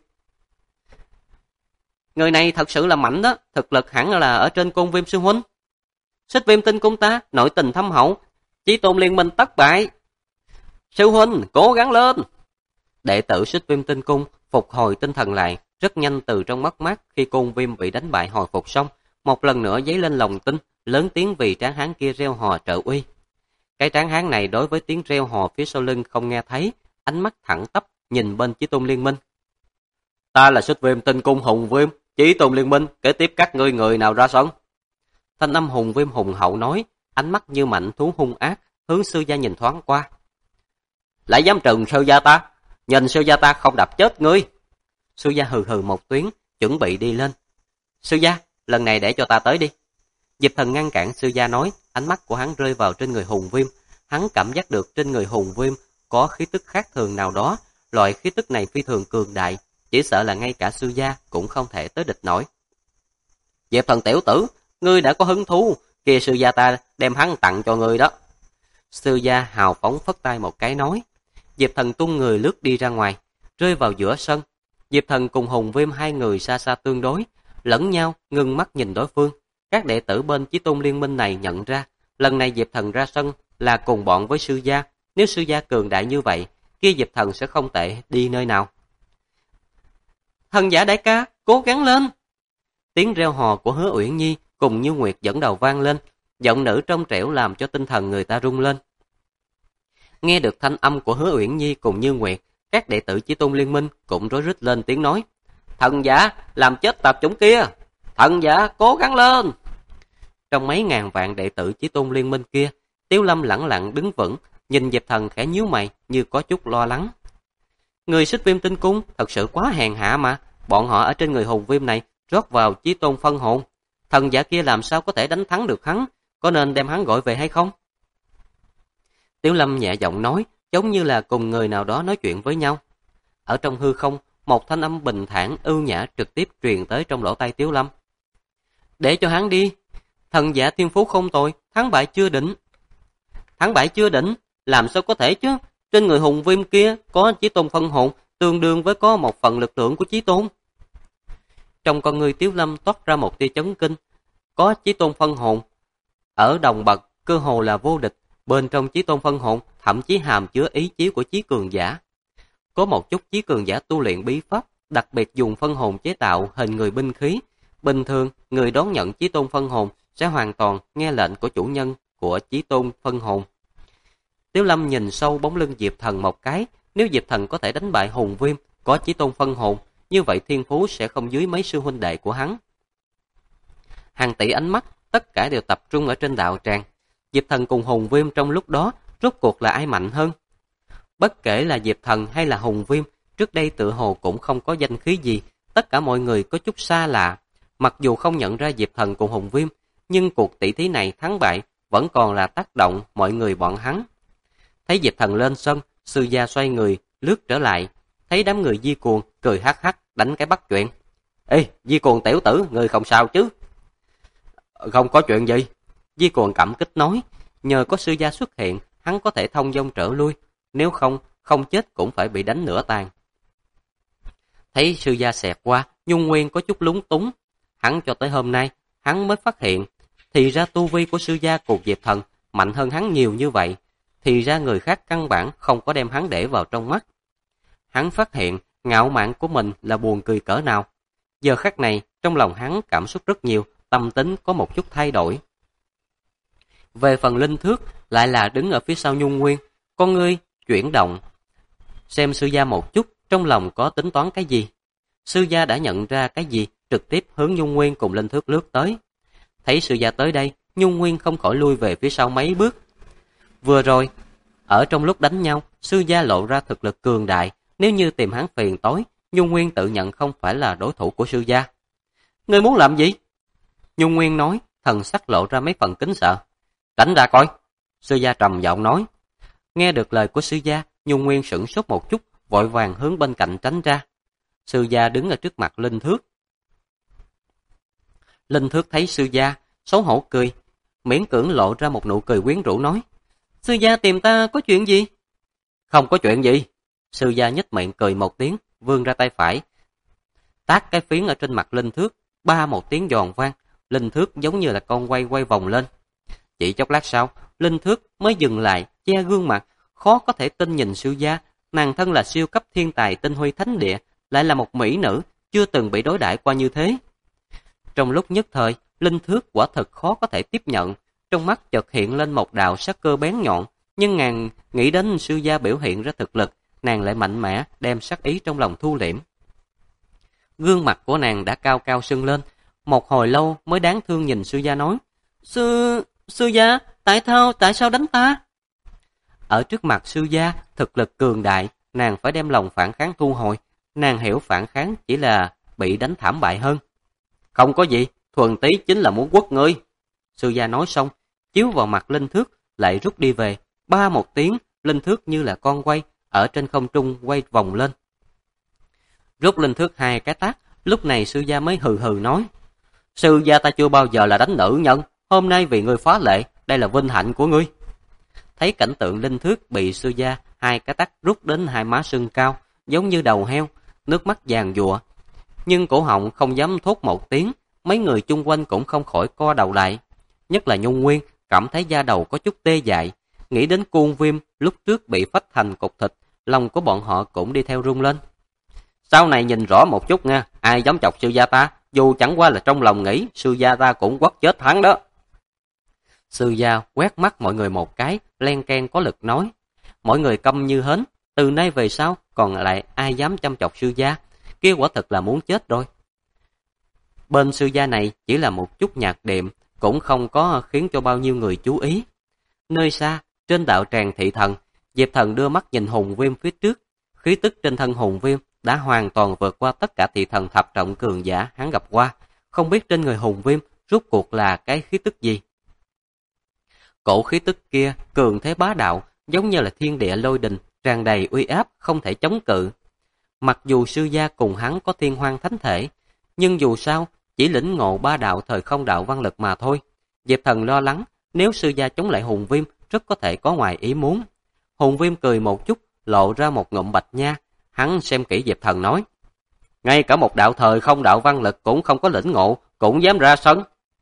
Người này thật sự là mạnh đó, thực lực hẳn là ở trên Côn Viêm sư huynh. Xích Viêm Tinh Cung ta, nội tình thâm hậu, Chí Tôn Liên Minh thất bại. Sư huynh, cố gắng lên! Đệ tử Xích Viêm Tinh Cung phục hồi tinh thần lại, rất nhanh từ trong mất mát khi Côn Viêm bị đánh bại hồi phục xong, một lần nữa dấy lên lòng tin, lớn tiếng vì tráng hán kia reo hò trợ uy. Cái tráng hán này đối với tiếng reo hò phía sau lưng không nghe thấy, ánh mắt thẳng tắp nhìn bên Chí Tôn Liên Minh. Ta là Xích Viêm Tinh Cung Hùng Viêm, Chí Tôn Liên Minh, kế tiếp các ngươi người nào ra sân? Thanh âm Hùng Viêm hùng hậu nói, ánh mắt như mãnh thú hung ác, hướng sư gia nhìn thoáng qua. Lại dám trừng sư gia ta, nhìn sư gia ta không đập chết ngươi. Sư gia hừ hừ một tiếng, chuẩn bị đi lên. Sư gia, lần này để cho ta tới đi. Diệp Thần ngăn cản sư gia nói, ánh mắt của hắn rơi vào trên người Hùng Viêm. Hắn cảm giác được trên người Hùng Viêm có khí tức khác thường nào đó, loại khí tức này phi thường cường đại, chỉ sợ là ngay cả sư gia cũng không thể tới địch nổi. Diệp Thần tiểu tử, ngươi đã có hứng thú, kia sư gia ta đem hắn tặng cho ngươi đó. Sư gia hào phóng phất tay một cái nói. Diệp Thần tung người lướt đi ra ngoài, rơi vào giữa sân. Diệp Thần cùng Hùng Viêm hai người xa xa tương đối, lẫn nhau ngưng mắt nhìn đối phương. Các đệ tử bên Chí Tôn Liên Minh này nhận ra, lần này Diệp Thần ra sân là cùng bọn với sư gia. Nếu sư gia cường đại như vậy, kia Diệp Thần sẽ không tệ đi nơi nào. Thần giả đại ca, cố gắng lên! Tiếng reo hò của Hứa Uyển Nhi cùng Như Nguyệt dẫn đầu vang lên, giọng nữ trong trẻo làm cho tinh thần người ta rung lên. Nghe được thanh âm của Hứa Uyển Nhi cùng Như Nguyệt, các đệ tử Chí Tôn Liên Minh cũng rối rít lên tiếng nói. Thần giả, làm chết tạp chủng kia! Thần giả, cố gắng lên! Trong mấy ngàn vạn đệ tử Chí Tôn Liên Minh kia, Tiếu Lâm lẳng lặng đứng vững, nhìn Diệp Thần khẽ nhíu mày như có chút lo lắng. Người Xích Viêm Tinh Cung thật sự quá hèn hạ mà, bọn họ ở trên người Hùng Viêm này rót vào Chí Tôn phân hồn. Thần giả kia làm sao có thể đánh thắng được hắn, có nên đem hắn gọi về hay không? Tiếu Lâm nhẹ giọng nói, giống như là cùng người nào đó nói chuyện với nhau. Ở trong hư không, một thanh âm bình thản ưu nhã trực tiếp truyền tới trong lỗ tai Tiếu Lâm. Để cho hắn đi, thần giả thiên phú không tồi, thắng bại chưa định. Thắng bại chưa định, làm sao có thể chứ? Trên người Hùng Viêm kia có Chí Tôn phân hồn, tương đương với có một phần lực lượng của Chí Tôn. Trong con người Tiếu Lâm toát ra một tia chấn kinh. Có Chí Tôn phân hồn, ở đồng bậc cơ hồ là vô địch. Bên trong Chí Tôn phân hồn thậm chí hàm chứa ý chí của chí cường giả. Có một chút chí cường giả tu luyện bí pháp, đặc biệt dùng phân hồn chế tạo hình người binh khí. Bình thường, người đón nhận Chí Tôn phân hồn sẽ hoàn toàn nghe lệnh của chủ nhân của Chí Tôn phân hồn. Tiếu Lâm nhìn sâu bóng lưng Diệp Thần một cái, nếu Diệp Thần có thể đánh bại Hùng Viêm, có Chí Tôn phân hồn, như vậy thiên phú sẽ không dưới mấy sư huynh đệ của hắn. Hàng tỷ ánh mắt, tất cả đều tập trung ở trên đạo tràng. Diệp Thần cùng Hùng Viêm trong lúc đó, rốt cuộc là ai mạnh hơn? Bất kể là Diệp Thần hay là Hùng Viêm, trước đây tự hồ cũng không có danh khí gì, tất cả mọi người có chút xa lạ. Mặc dù không nhận ra Diệp Thần cùng Hùng Viêm, nhưng cuộc tỷ thí này thắng bại vẫn còn là tác động mọi người bọn hắn. Thấy Diệp Thần lên sân, sư gia xoay người, lướt trở lại, thấy đám người Di Cuồng cười hắc hắc đánh cái bắt chuyện. Ê, Di Cuồng tiểu tử, người không sao chứ? Không có chuyện gì. Di Cuồng cảm kích nói, nhờ có sư gia xuất hiện, hắn có thể thông dong trở lui, nếu không, không chết cũng phải bị đánh nửa tàn. Thấy sư gia xẹt qua, Nhung Nguyên có chút lúng túng. Hắn cho tới hôm nay, hắn mới phát hiện, thì ra tu vi của sư gia cùng Diệp Thần mạnh hơn hắn nhiều như vậy, thì ra người khác căn bản không có đem hắn để vào trong mắt. Hắn phát hiện ngạo mạn của mình là buồn cười cỡ nào. Giờ khắc này, trong lòng hắn cảm xúc rất nhiều, tâm tính có một chút thay đổi. Về phần Linh Thước, lại là đứng ở phía sau Nhung Nguyên, con ngươi chuyển động. Xem sư gia một chút, trong lòng có tính toán cái gì. Sư gia đã nhận ra cái gì, trực tiếp hướng Nhung Nguyên cùng Linh Thước lướt tới. Thấy sư gia tới đây, Nhung Nguyên không khỏi lui về phía sau mấy bước. Vừa rồi, ở trong lúc đánh nhau, sư gia lộ ra thực lực cường đại, nếu như tìm hắn phiền tối, Nhung Nguyên tự nhận không phải là đối thủ của sư gia. Ngươi muốn làm gì? Nhung Nguyên nói, thần sắc lộ ra mấy phần kính sợ. Tránh ra coi. Sư gia trầm giọng nói. Nghe được lời của sư gia, Nhung Nguyên sửng sốt một chút, vội vàng hướng bên cạnh tránh ra. Sư gia đứng ở trước mặt Linh Thước. Linh Thước thấy sư gia, xấu hổ cười, miễn cưỡng lộ ra một nụ cười quyến rũ nói. Sư gia tìm ta có chuyện gì? Không có chuyện gì. Sư gia nhếch miệng cười một tiếng, vươn ra tay phải. Tát cái phiến ở trên mặt Linh Thước, ba một tiếng giòn vang, Linh Thước giống như là con quay quay vòng lên. Chỉ chốc lát sau, Linh Thước mới dừng lại, che gương mặt, khó có thể tin nhìn sư gia, nàng thân là siêu cấp thiên tài tinh huy thánh địa, lại là một mỹ nữ, chưa từng bị đối đãi qua như thế. Trong lúc nhất thời, Linh Thước quả thật khó có thể tiếp nhận, trong mắt chợt hiện lên một đạo sắc cơ bén nhọn, nhưng nàng nghĩ đến sư gia biểu hiện ra thực lực, nàng lại mạnh mẽ đem sắc ý trong lòng thu liễm. Gương mặt của nàng đã cao cao sưng lên, một hồi lâu mới đáng thương nhìn sư gia nói: Sư gia, tại sao đánh ta? Ở trước mặt sư gia, thực lực cường đại, nàng phải đem lòng phản kháng thu hồi, nàng hiểu phản kháng chỉ là bị đánh thảm bại hơn. Không có gì, thuần tí chính là muốn quất ngươi. Sư gia nói xong, chiếu vào mặt Linh Thước, lại rút đi về. Ba một tiếng, Linh Thước như là con quay, ở trên không trung quay vòng lên. Rút Linh Thước 2 cái tát, lúc này sư gia mới hừ hừ nói: Sư gia ta chưa bao giờ là đánh nữ nhân, hôm nay vì ngươi phá lệ, đây là vinh hạnh của ngươi. Thấy cảnh tượng Linh Thước bị sư gia 2 cái tát rút đến hai má sưng cao, giống như đầu heo, nước mắt giàn giụa. Nhưng cổ họng không dám thốt một tiếng, mấy người chung quanh cũng không khỏi co đầu lại. Nhất là Nhung Nguyên, cảm thấy da đầu có chút tê dại, nghĩ đến Côn Viêm lúc trước bị phách thành cục thịt, lòng của bọn họ cũng đi theo rung lên. Sau này nhìn rõ một chút nha, ai dám chọc sư gia ta, dù chẳng qua là trong lòng nghĩ sư gia ta cũng quất chết hắn đó. Sư gia quét mắt mọi người một cái, len keng có lực nói. Mọi người câm như hến, từ nay về sau còn lại ai dám chăm chọc sư gia, kia quả thật là muốn chết rồi. Bên sư gia này chỉ là một chút nhạc đệm, cũng không có khiến cho bao nhiêu người chú ý. Nơi xa, trên đạo tràng thị thần, Diệp Thần đưa mắt nhìn Hùng Viêm phía trước, khí tức trên thân Hùng Viêm đã hoàn toàn vượt qua tất cả thị thần thập trọng cường giả hắn gặp qua, không biết trên người Hùng Viêm rốt cuộc là cái khí tức gì. Cổ khí tức kia cường thế bá đạo, giống như là thiên địa lôi đình, tràn đầy uy áp không thể chống cự. Mặc dù sư gia cùng hắn có thiên hoang thánh thể, nhưng dù sao chỉ lĩnh ngộ ba đạo thời không đạo văn lực mà thôi. Diệp Thần lo lắng, nếu sư gia chống lại Hùng Viêm rất có thể có ngoài ý muốn. Hùng Viêm cười một chút, lộ ra một ngụm bạch nha, hắn xem kỹ Diệp Thần nói: ngay cả một đạo thời không đạo văn lực cũng không có lĩnh ngộ, cũng dám ra sân.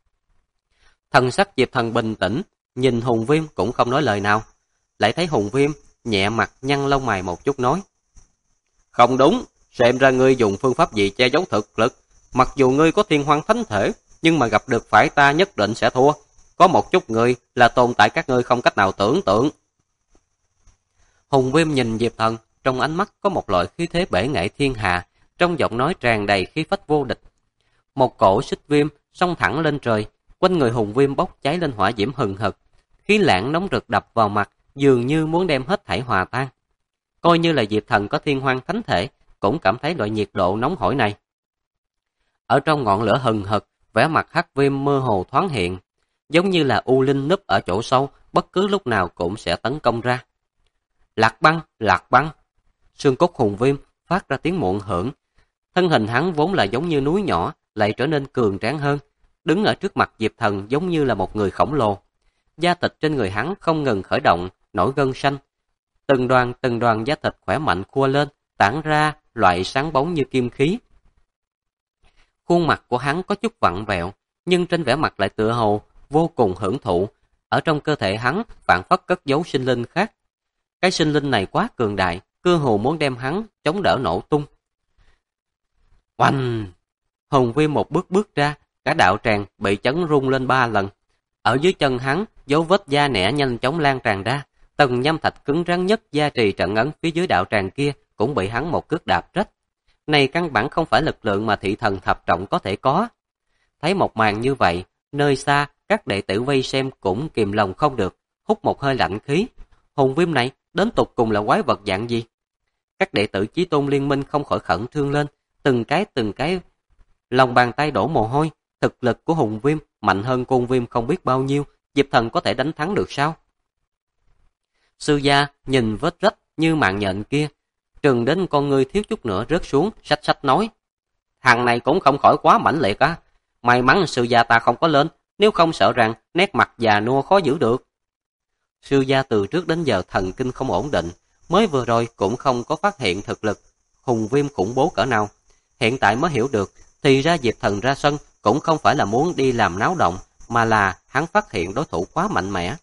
Thần sắc Diệp Thần bình tĩnh, nhìn Hùng Viêm cũng không nói lời nào. Lại thấy Hùng Viêm nhẹ mặt nhăn lông mày một chút nói: không đúng, xem ra ngươi dùng phương pháp gì che giấu thực lực. Mặc dù ngươi có thiên hoang thánh thể, nhưng mà gặp được phải ta nhất định sẽ thua. Có một chút người là tồn tại các ngươi không cách nào tưởng tượng. Hùng Viêm nhìn Diệp Thần, trong ánh mắt có một loại khí thế bể nghệ thiên hạ, trong giọng nói tràn đầy khí phách vô địch. Một cổ xích viêm xông thẳng lên trời, quanh người Hùng Viêm bốc cháy lên hỏa diễm hừng hực, khí lãng nóng rực đập vào mặt, dường như muốn đem hết thảy hòa tan. Coi như là Diệp Thần có thiên hoang thánh thể, cũng cảm thấy loại nhiệt độ nóng hổi này. Ở trong ngọn lửa hừng hực, vẻ mặt hắc viêm mơ hồ thoáng hiện, giống như là u linh núp ở chỗ sâu, bất cứ lúc nào cũng sẽ tấn công ra. Lạc băng, xương cốt Hùng Viêm phát ra tiếng muộn hưởng. Thân hình hắn vốn là giống như núi nhỏ, lại trở nên cường tráng hơn, đứng ở trước mặt Diệp Thần giống như là một người khổng lồ. Da thịt trên người hắn không ngừng khởi động, nổi gân xanh. Từng đoàn da thịt khỏe mạnh khua lên, tản ra loại sáng bóng như kim khí. Khuôn mặt của hắn có chút vặn vẹo, nhưng trên vẻ mặt lại tựa hồ vô cùng hưởng thụ. Ở trong cơ thể hắn phảng phất cất giấu sinh linh khác. Cái sinh linh này quá cường đại, cơ hồ muốn đem hắn chống đỡ nổ tung. Oanh! Hùng Viêm một bước ra, cả đạo tràng bị chấn rung lên 3 lần. Ở dưới chân hắn, dấu vết da nẻ nhanh chóng lan tràn ra. Tầng nhâm thạch cứng rắn nhất gia trì trận ấn phía dưới đạo tràng kia cũng bị hắn một cước đạp rách. Này căn bản không phải lực lượng mà thị thần thập trọng có thể có. Thấy một màn như vậy, nơi xa các đệ tử vây xem cũng kìm lòng không được, hút một hơi lạnh khí. Hùng Viêm này đến tục cùng là quái vật dạng gì? Các đệ tử Chí Tôn Liên Minh không khỏi khẩn trương lên, từng cái lòng bàn tay đổ mồ hôi. Thực lực của Hùng Viêm mạnh hơn Côn Viêm không biết bao nhiêu, Diệp Thần có thể đánh thắng được sao? Sư gia nhìn vết rách như mạng nhện kia, trừng đến con ngươi thiếu chút nữa rớt xuống, sách nói: thằng này cũng không khỏi quá mãnh liệt á, may mắn sư gia ta không có lên, nếu không sợ rằng nét mặt già nua khó giữ được. Sư gia từ trước đến giờ thần kinh không ổn định, mới vừa rồi cũng không có phát hiện thực lực Hùng Viêm khủng bố cỡ nào, hiện tại mới hiểu được, thì ra Diệp Thần ra sân cũng không phải là muốn đi làm náo động, mà là hắn phát hiện đối thủ quá mạnh mẽ.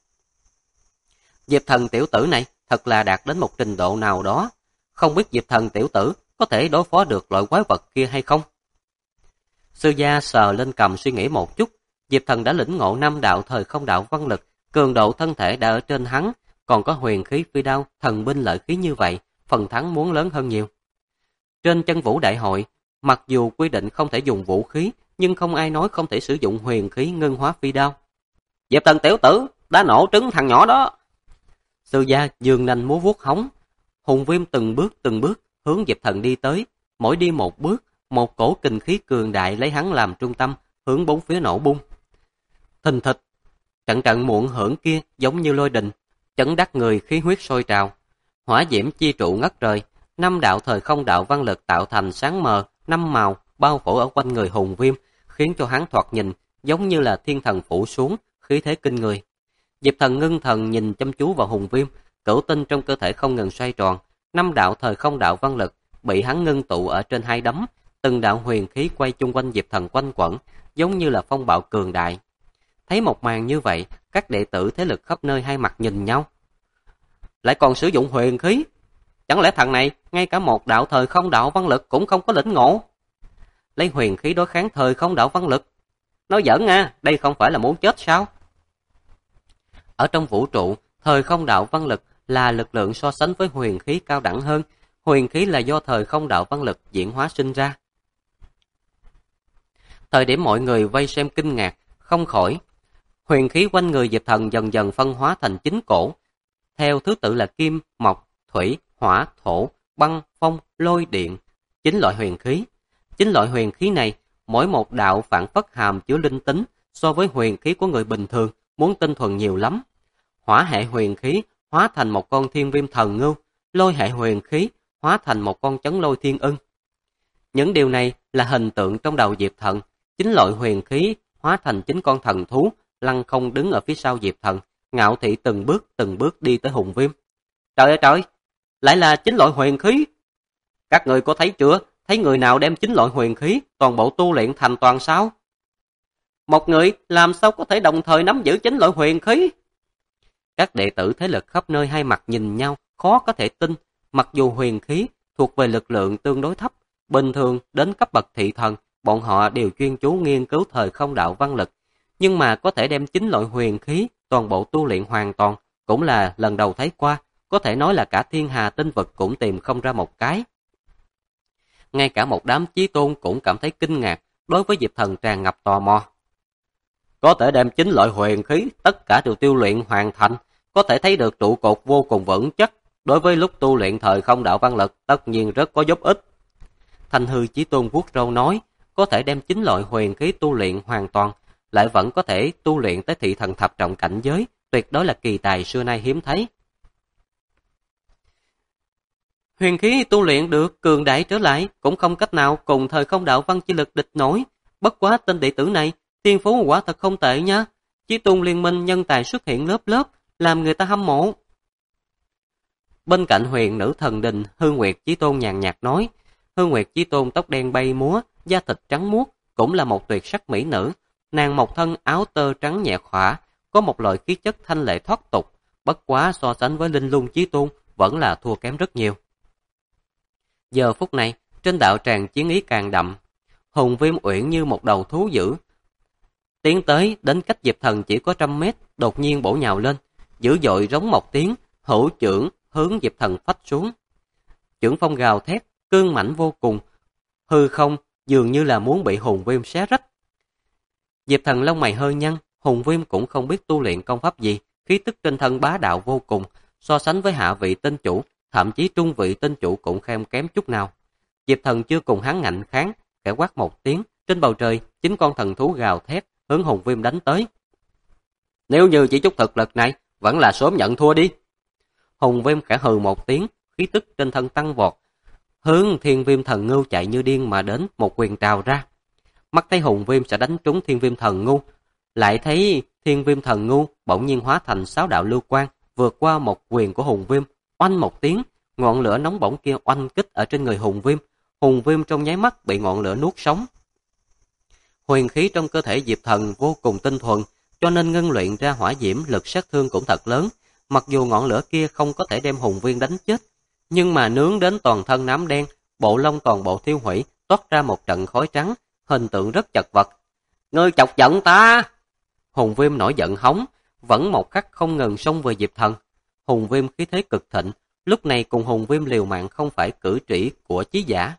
Diệp Thần tiểu tử này thật là đạt đến một trình độ nào đó, không biết Diệp Thần tiểu tử có thể đối phó được loại quái vật kia hay không. Sư gia sờ lên cầm suy nghĩ một chút, Diệp Thần đã lĩnh ngộ 5 đạo thời không đạo văn lực, cường độ thân thể đã ở trên hắn, còn có huyền khí phi đao, thần binh lợi khí như vậy, phần thắng muốn lớn hơn nhiều. Trên chân vũ đại hội, mặc dù quy định không thể dùng vũ khí, nhưng không ai nói không thể sử dụng huyền khí ngân hóa phi đao. Diệp Thần tiểu tử, đã nổ trứng thằng nhỏ đó. Sư gia giương nanh múa vuốt hóng. Hùng Viêm từng bước hướng Diệp Thần đi tới, mỗi đi một bước, một cổ kình khí cường đại lấy hắn làm trung tâm, hướng bốn phía nổ bung. Thình thịch, trận muộn hưởng kia giống như lôi đình, chấn đắc người khí huyết sôi trào. Hỏa diễm chi trụ ngất trời, 5 đạo thời không đạo văn lực tạo thành sáng mờ, 5 màu bao phủ ở quanh người Hùng Viêm, khiến cho hắn thoạt nhìn giống như là thiên thần phủ xuống, khí thế kinh người. Diệp Thần ngưng thần nhìn chăm chú vào Hùng Viêm, cửu tinh trong cơ thể không ngừng xoay tròn, 5 đạo thời không đạo văn lực bị hắn ngưng tụ ở trên hai đấm, từng đạo huyền khí quay chung quanh Diệp Thần quanh quẩn, giống như là phong bạo cường đại. Thấy một màn như vậy, các đệ tử thế lực khắp nơi hai mặt nhìn nhau. Lại còn sử dụng huyền khí, chẳng lẽ thằng này ngay cả một đạo thời không đạo văn lực cũng không có lĩnh ngộ? Lấy huyền khí đối kháng thời không đạo văn lực, nói giỡn nha, đây không phải là muốn chết sao? Ở trong vũ trụ, thời không đạo văn lực là lực lượng so sánh với huyền khí cao đẳng hơn, huyền khí là do thời không đạo văn lực diễn hóa sinh ra. Thời điểm mọi người vây xem kinh ngạc, không khỏi. Huyền khí quanh người Diệp Thần dần dần phân hóa thành 9 cổ, theo thứ tự là kim, mộc, thủy, hỏa, thổ, băng, phong, lôi, điện. 9 loại huyền khí. 9 loại huyền khí này, mỗi một đạo phản phất hàm chứa linh tính, so với huyền khí của người bình thường muốn tinh thuần nhiều lắm. Hỏa hệ huyền khí hóa thành một con thiên viêm thần ngưu, lôi hệ huyền khí hóa thành một con chấn lôi thiên ưng. Những điều này là hình tượng trong đầu Diệp Thần. 9 loại huyền khí hóa thành 9 con thần thú, lăng không đứng ở phía sau Diệp Thần, ngạo thị từng bước đi tới Hùng Viêm. Trời ơi trời, lại là 9 loại huyền khí. Các người có thấy chưa? Thấy người nào đem 9 loại huyền khí toàn bộ tu luyện thành toàn sao? Một người làm sao có thể đồng thời nắm giữ 9 loại huyền khí? Các đệ tử thế lực khắp nơi hai mặt nhìn nhau, khó có thể tin. Mặc dù huyền khí thuộc về lực lượng tương đối thấp, bình thường đến cấp bậc thị thần, bọn họ đều chuyên chú nghiên cứu thời không đạo văn lực. Nhưng mà có thể đem 9 loại huyền khí toàn bộ tu luyện hoàn toàn, cũng là lần đầu thấy qua, có thể nói là cả thiên hà tinh vực cũng tìm không ra một cái. Ngay cả một đám chí tôn cũng cảm thấy kinh ngạc, đối với Diệp Thần tràn ngập tò mò. Có thể đem 9 loại huyền khí, tất cả đều tiêu luyện hoàn thành, có thể thấy được trụ cột vô cùng vững chắc, đối với lúc tu luyện thời không đạo văn lực tất nhiên rất có giúp ích. Thanh Hư Chí Tôn vuốt râu nói, có thể đem 9 loại huyền khí tu luyện hoàn toàn, lại vẫn có thể tu luyện tới thị thần thập trọng cảnh giới, tuyệt đối là kỳ tài xưa nay hiếm thấy. Huyền khí tu luyện được cường đại trở lại, cũng không cách nào cùng thời không đạo văn chi lực địch nổi. Bất quá tên đệ tử này, thiên phú quả thật không tệ nha. Chí Tôn liên minh nhân tài xuất hiện lớp lớp, làm người ta hâm mộ. Bên cạnh huyền nữ thần đình, Hư Nguyệt Chí Tôn nhàn nhạt nói. Hư Nguyệt Chí Tôn tóc đen bay múa, da thịt trắng muốt, cũng là một tuyệt sắc mỹ nữ. Nàng một thân áo tơ trắng nhẹ khỏa, có một loại khí chất thanh lệ thoát tục, bất quá so sánh với Linh Lung Chí Tôn vẫn là thua kém rất nhiều. Giờ phút này, trên đạo tràng chiến ý càng đậm, Hùng Viêm uyển như một đầu thú dữ. Tiến tới đến cách Diệp Thần chỉ có 100 mét, đột nhiên bổ nhào lên, dữ dội rống một tiếng, hữu chưởng hướng Diệp Thần phách xuống. Chưởng phong gào thét, cương mãnh vô cùng, hư không dường như là muốn bị Hùng Viêm xé rách. Diệp Thần lông mày hơi nhăn, Hùng Viêm cũng không biết tu luyện công pháp gì, khí tức trên thân bá đạo vô cùng, so sánh với hạ vị tinh chủ, thậm chí trung vị tinh chủ cũng không kém chút nào. Diệp Thần chưa cùng hắn ngạnh kháng, khẽ quát một tiếng, trên bầu trời, 9 con thần thú gào thét, hướng Hùng Viêm đánh tới. Nếu như chỉ chút thực lực này, vẫn là sớm nhận thua đi. Hùng Viêm khẽ hừ một tiếng, khí tức trên thân tăng vọt, hướng Thiên Viêm Thần Ngưu chạy như điên mà đến, một quyền trào ra. Mắt thấy Hùng Viêm sẽ đánh trúng Thiên Viêm Thần Ngưu, lại thấy Thiên Viêm Thần Ngưu bỗng nhiên hóa thành 6 đạo lưu quang, vượt qua một quyền của Hùng Viêm, oanh một tiếng, ngọn lửa nóng bỏng kia oanh kích ở trên người Hùng Viêm trong nháy mắt bị ngọn lửa nuốt sống. Huyền khí trong cơ thể Diệp Thần vô cùng tinh thuần, cho nên ngưng luyện ra hỏa diễm lực sát thương cũng thật lớn. Mặc dù ngọn lửa kia không có thể đem Hùng Viêm đánh chết, nhưng mà nướng đến toàn thân nám đen, bộ lông toàn bộ thiêu hủy, toát ra một trận khói trắng, hình tượng rất chật vật. Ngươi chọc giận ta! Hùng Viêm nổi giận hống, vẫn một khắc không ngừng xông về Diệp Thần. Hùng Viêm khí thế cực thịnh, lúc này cùng Hùng Viêm liều mạng không phải cử chỉ của chí giả.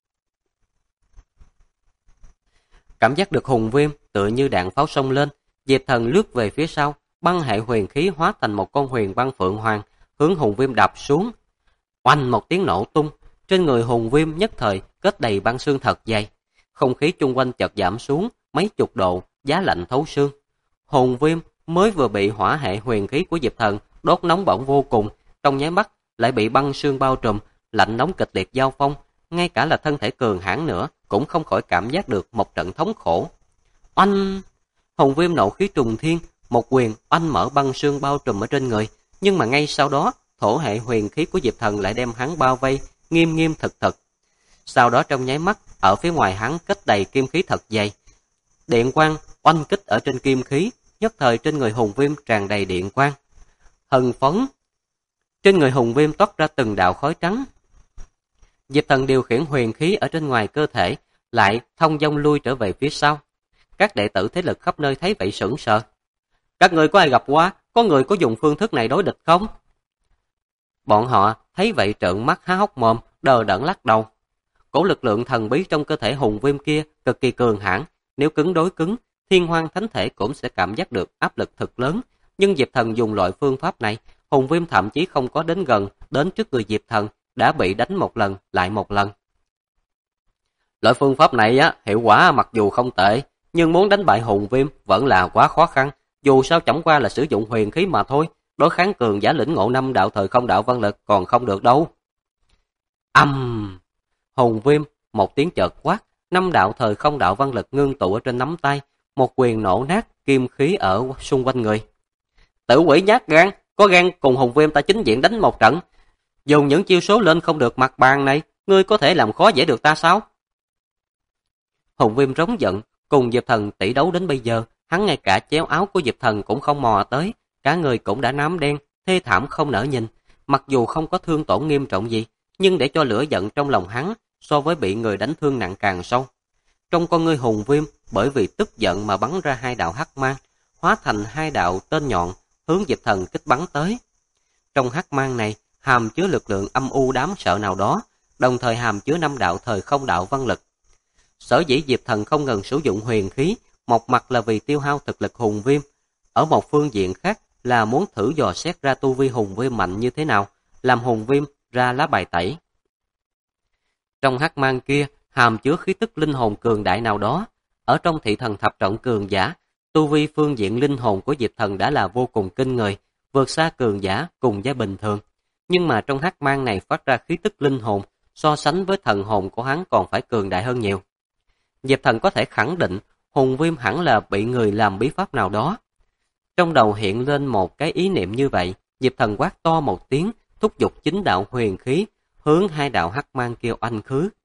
Cảm giác được Hùng Viêm tựa như đạn pháo xông lên, Diệp Thần lướt về phía sau, băng hệ huyền khí hóa thành một con huyền băng phượng hoàng, hướng Hùng Viêm đập xuống. Oanh một tiếng nổ tung, trên người Hùng Viêm nhất thời kết đầy băng xương thật dày. Không khí chung quanh chợt giảm xuống mấy chục độ, giá lạnh thấu xương. Hùng Viêm mới vừa bị hỏa hệ huyền khí của Diệp Thần đốt nóng bỏng vô cùng, trong nháy mắt lại bị băng xương bao trùm, lạnh nóng kịch liệt giao phong, ngay cả là thân thể cường hãn nữa cũng không khỏi cảm giác được một trận thống khổ. Oanh! Hùng Viêm nộ khí trùng thiên, một quyền oanh mở băng xương bao trùm ở trên người, nhưng mà ngay sau đó, thổ hệ huyền khí của Diệp Thần lại đem hắn bao vây, nghiêm nghiêm thực thực. Sau đó trong nháy mắt, ở phía ngoài hắn kết đầy kim khí thật dày. Điện quang oanh kích ở trên kim khí, nhất thời trên người Hùng Viêm tràn đầy điện quang. Hừng phấn! Trên người Hùng Viêm toát ra từng đạo khói trắng. Diệp Thần điều khiển huyền khí ở trên ngoài cơ thể, lại thông dong lui trở về phía sau. Các đệ tử thế lực khắp nơi thấy vậy sững sờ. Các người có ai gặp qua, có người có dùng phương thức này đối địch không? Bọn họ thấy vậy trợn mắt há hốc mồm, đờ đẫn lắc đầu. Cổ lực lượng thần bí trong cơ thể Hùng Viêm kia cực kỳ cường hãn, nếu cứng đối cứng, Thiên Hoang Thánh Thể cũng sẽ cảm giác được áp lực thật lớn. Nhưng Diệp Thần dùng loại phương pháp này, Hùng Viêm thậm chí không có đến gần, đến trước người Diệp Thần, đã bị đánh một lần lại một lần. Loại phương pháp này hiệu quả mặc dù không tệ, nhưng muốn đánh bại Hùng Viêm vẫn là quá khó khăn, dù sao chẳng qua là sử dụng huyền khí mà thôi, đối kháng cường giả lĩnh ngộ 5 đạo thời không đạo văn lực còn không được đâu. Hùng Viêm một tiếng chợt quát, 5 đạo thời không đạo văn lực ngưng tụ ở trên nắm tay, một quyền nổ nát kim khí ở xung quanh người. Tử quỷ nhát gan, có gan cùng Hùng Viêm ta chính diện đánh một trận. Dùng những chiêu số lên không được mặt bàn này, ngươi có thể làm khó dễ được ta sao? Hùng Viêm rống giận, cùng Diệp Thần tỷ đấu đến bây giờ, hắn ngay cả chéo áo của Diệp Thần cũng không mò tới, cả người cũng đã nám đen, thê thảm không nỡ nhìn. Mặc dù không có thương tổn nghiêm trọng gì, nhưng để cho lửa giận trong lòng hắn so với bị người đánh thương nặng càng sâu. Trong con ngươi Hùng Viêm bởi vì tức giận mà bắn ra 2 đạo hắc mang, hóa thành 2 đạo tên nhọn hướng Diệp Thần kích bắn tới. Trong hắc mang này hàm chứa lực lượng âm u đáng sợ nào đó, đồng thời hàm chứa 5 đạo thời không đạo văn lực. Sở dĩ Diệp Thần không ngừng sử dụng huyền khí, một mặt là vì tiêu hao thực lực Hùng Viêm, ở một phương diện khác là muốn thử dò xét ra tu vi Hùng Viêm mạnh như thế nào, làm Hùng Viêm ra lá bài tẩy. Trong hắc mang kia hàm chứa khí tức linh hồn cường đại nào đó, ở trong thị thần thập trọng cường giả, tu vi phương diện linh hồn của Diệp Thần đã là vô cùng kinh người, vượt xa cường giả cùng giai bình thường. Nhưng mà trong hắc mang này phát ra khí tức linh hồn, so sánh với thần hồn của hắn còn phải cường đại hơn nhiều. Diệp Thần có thể khẳng định Hùng Viêm hẳn là bị người làm bí pháp nào đó. Trong đầu hiện lên một cái ý niệm như vậy, Diệp Thần quát to một tiếng, thúc giục 9 đạo huyền khí, hướng 2 đạo hắc mang kia oanh khứ.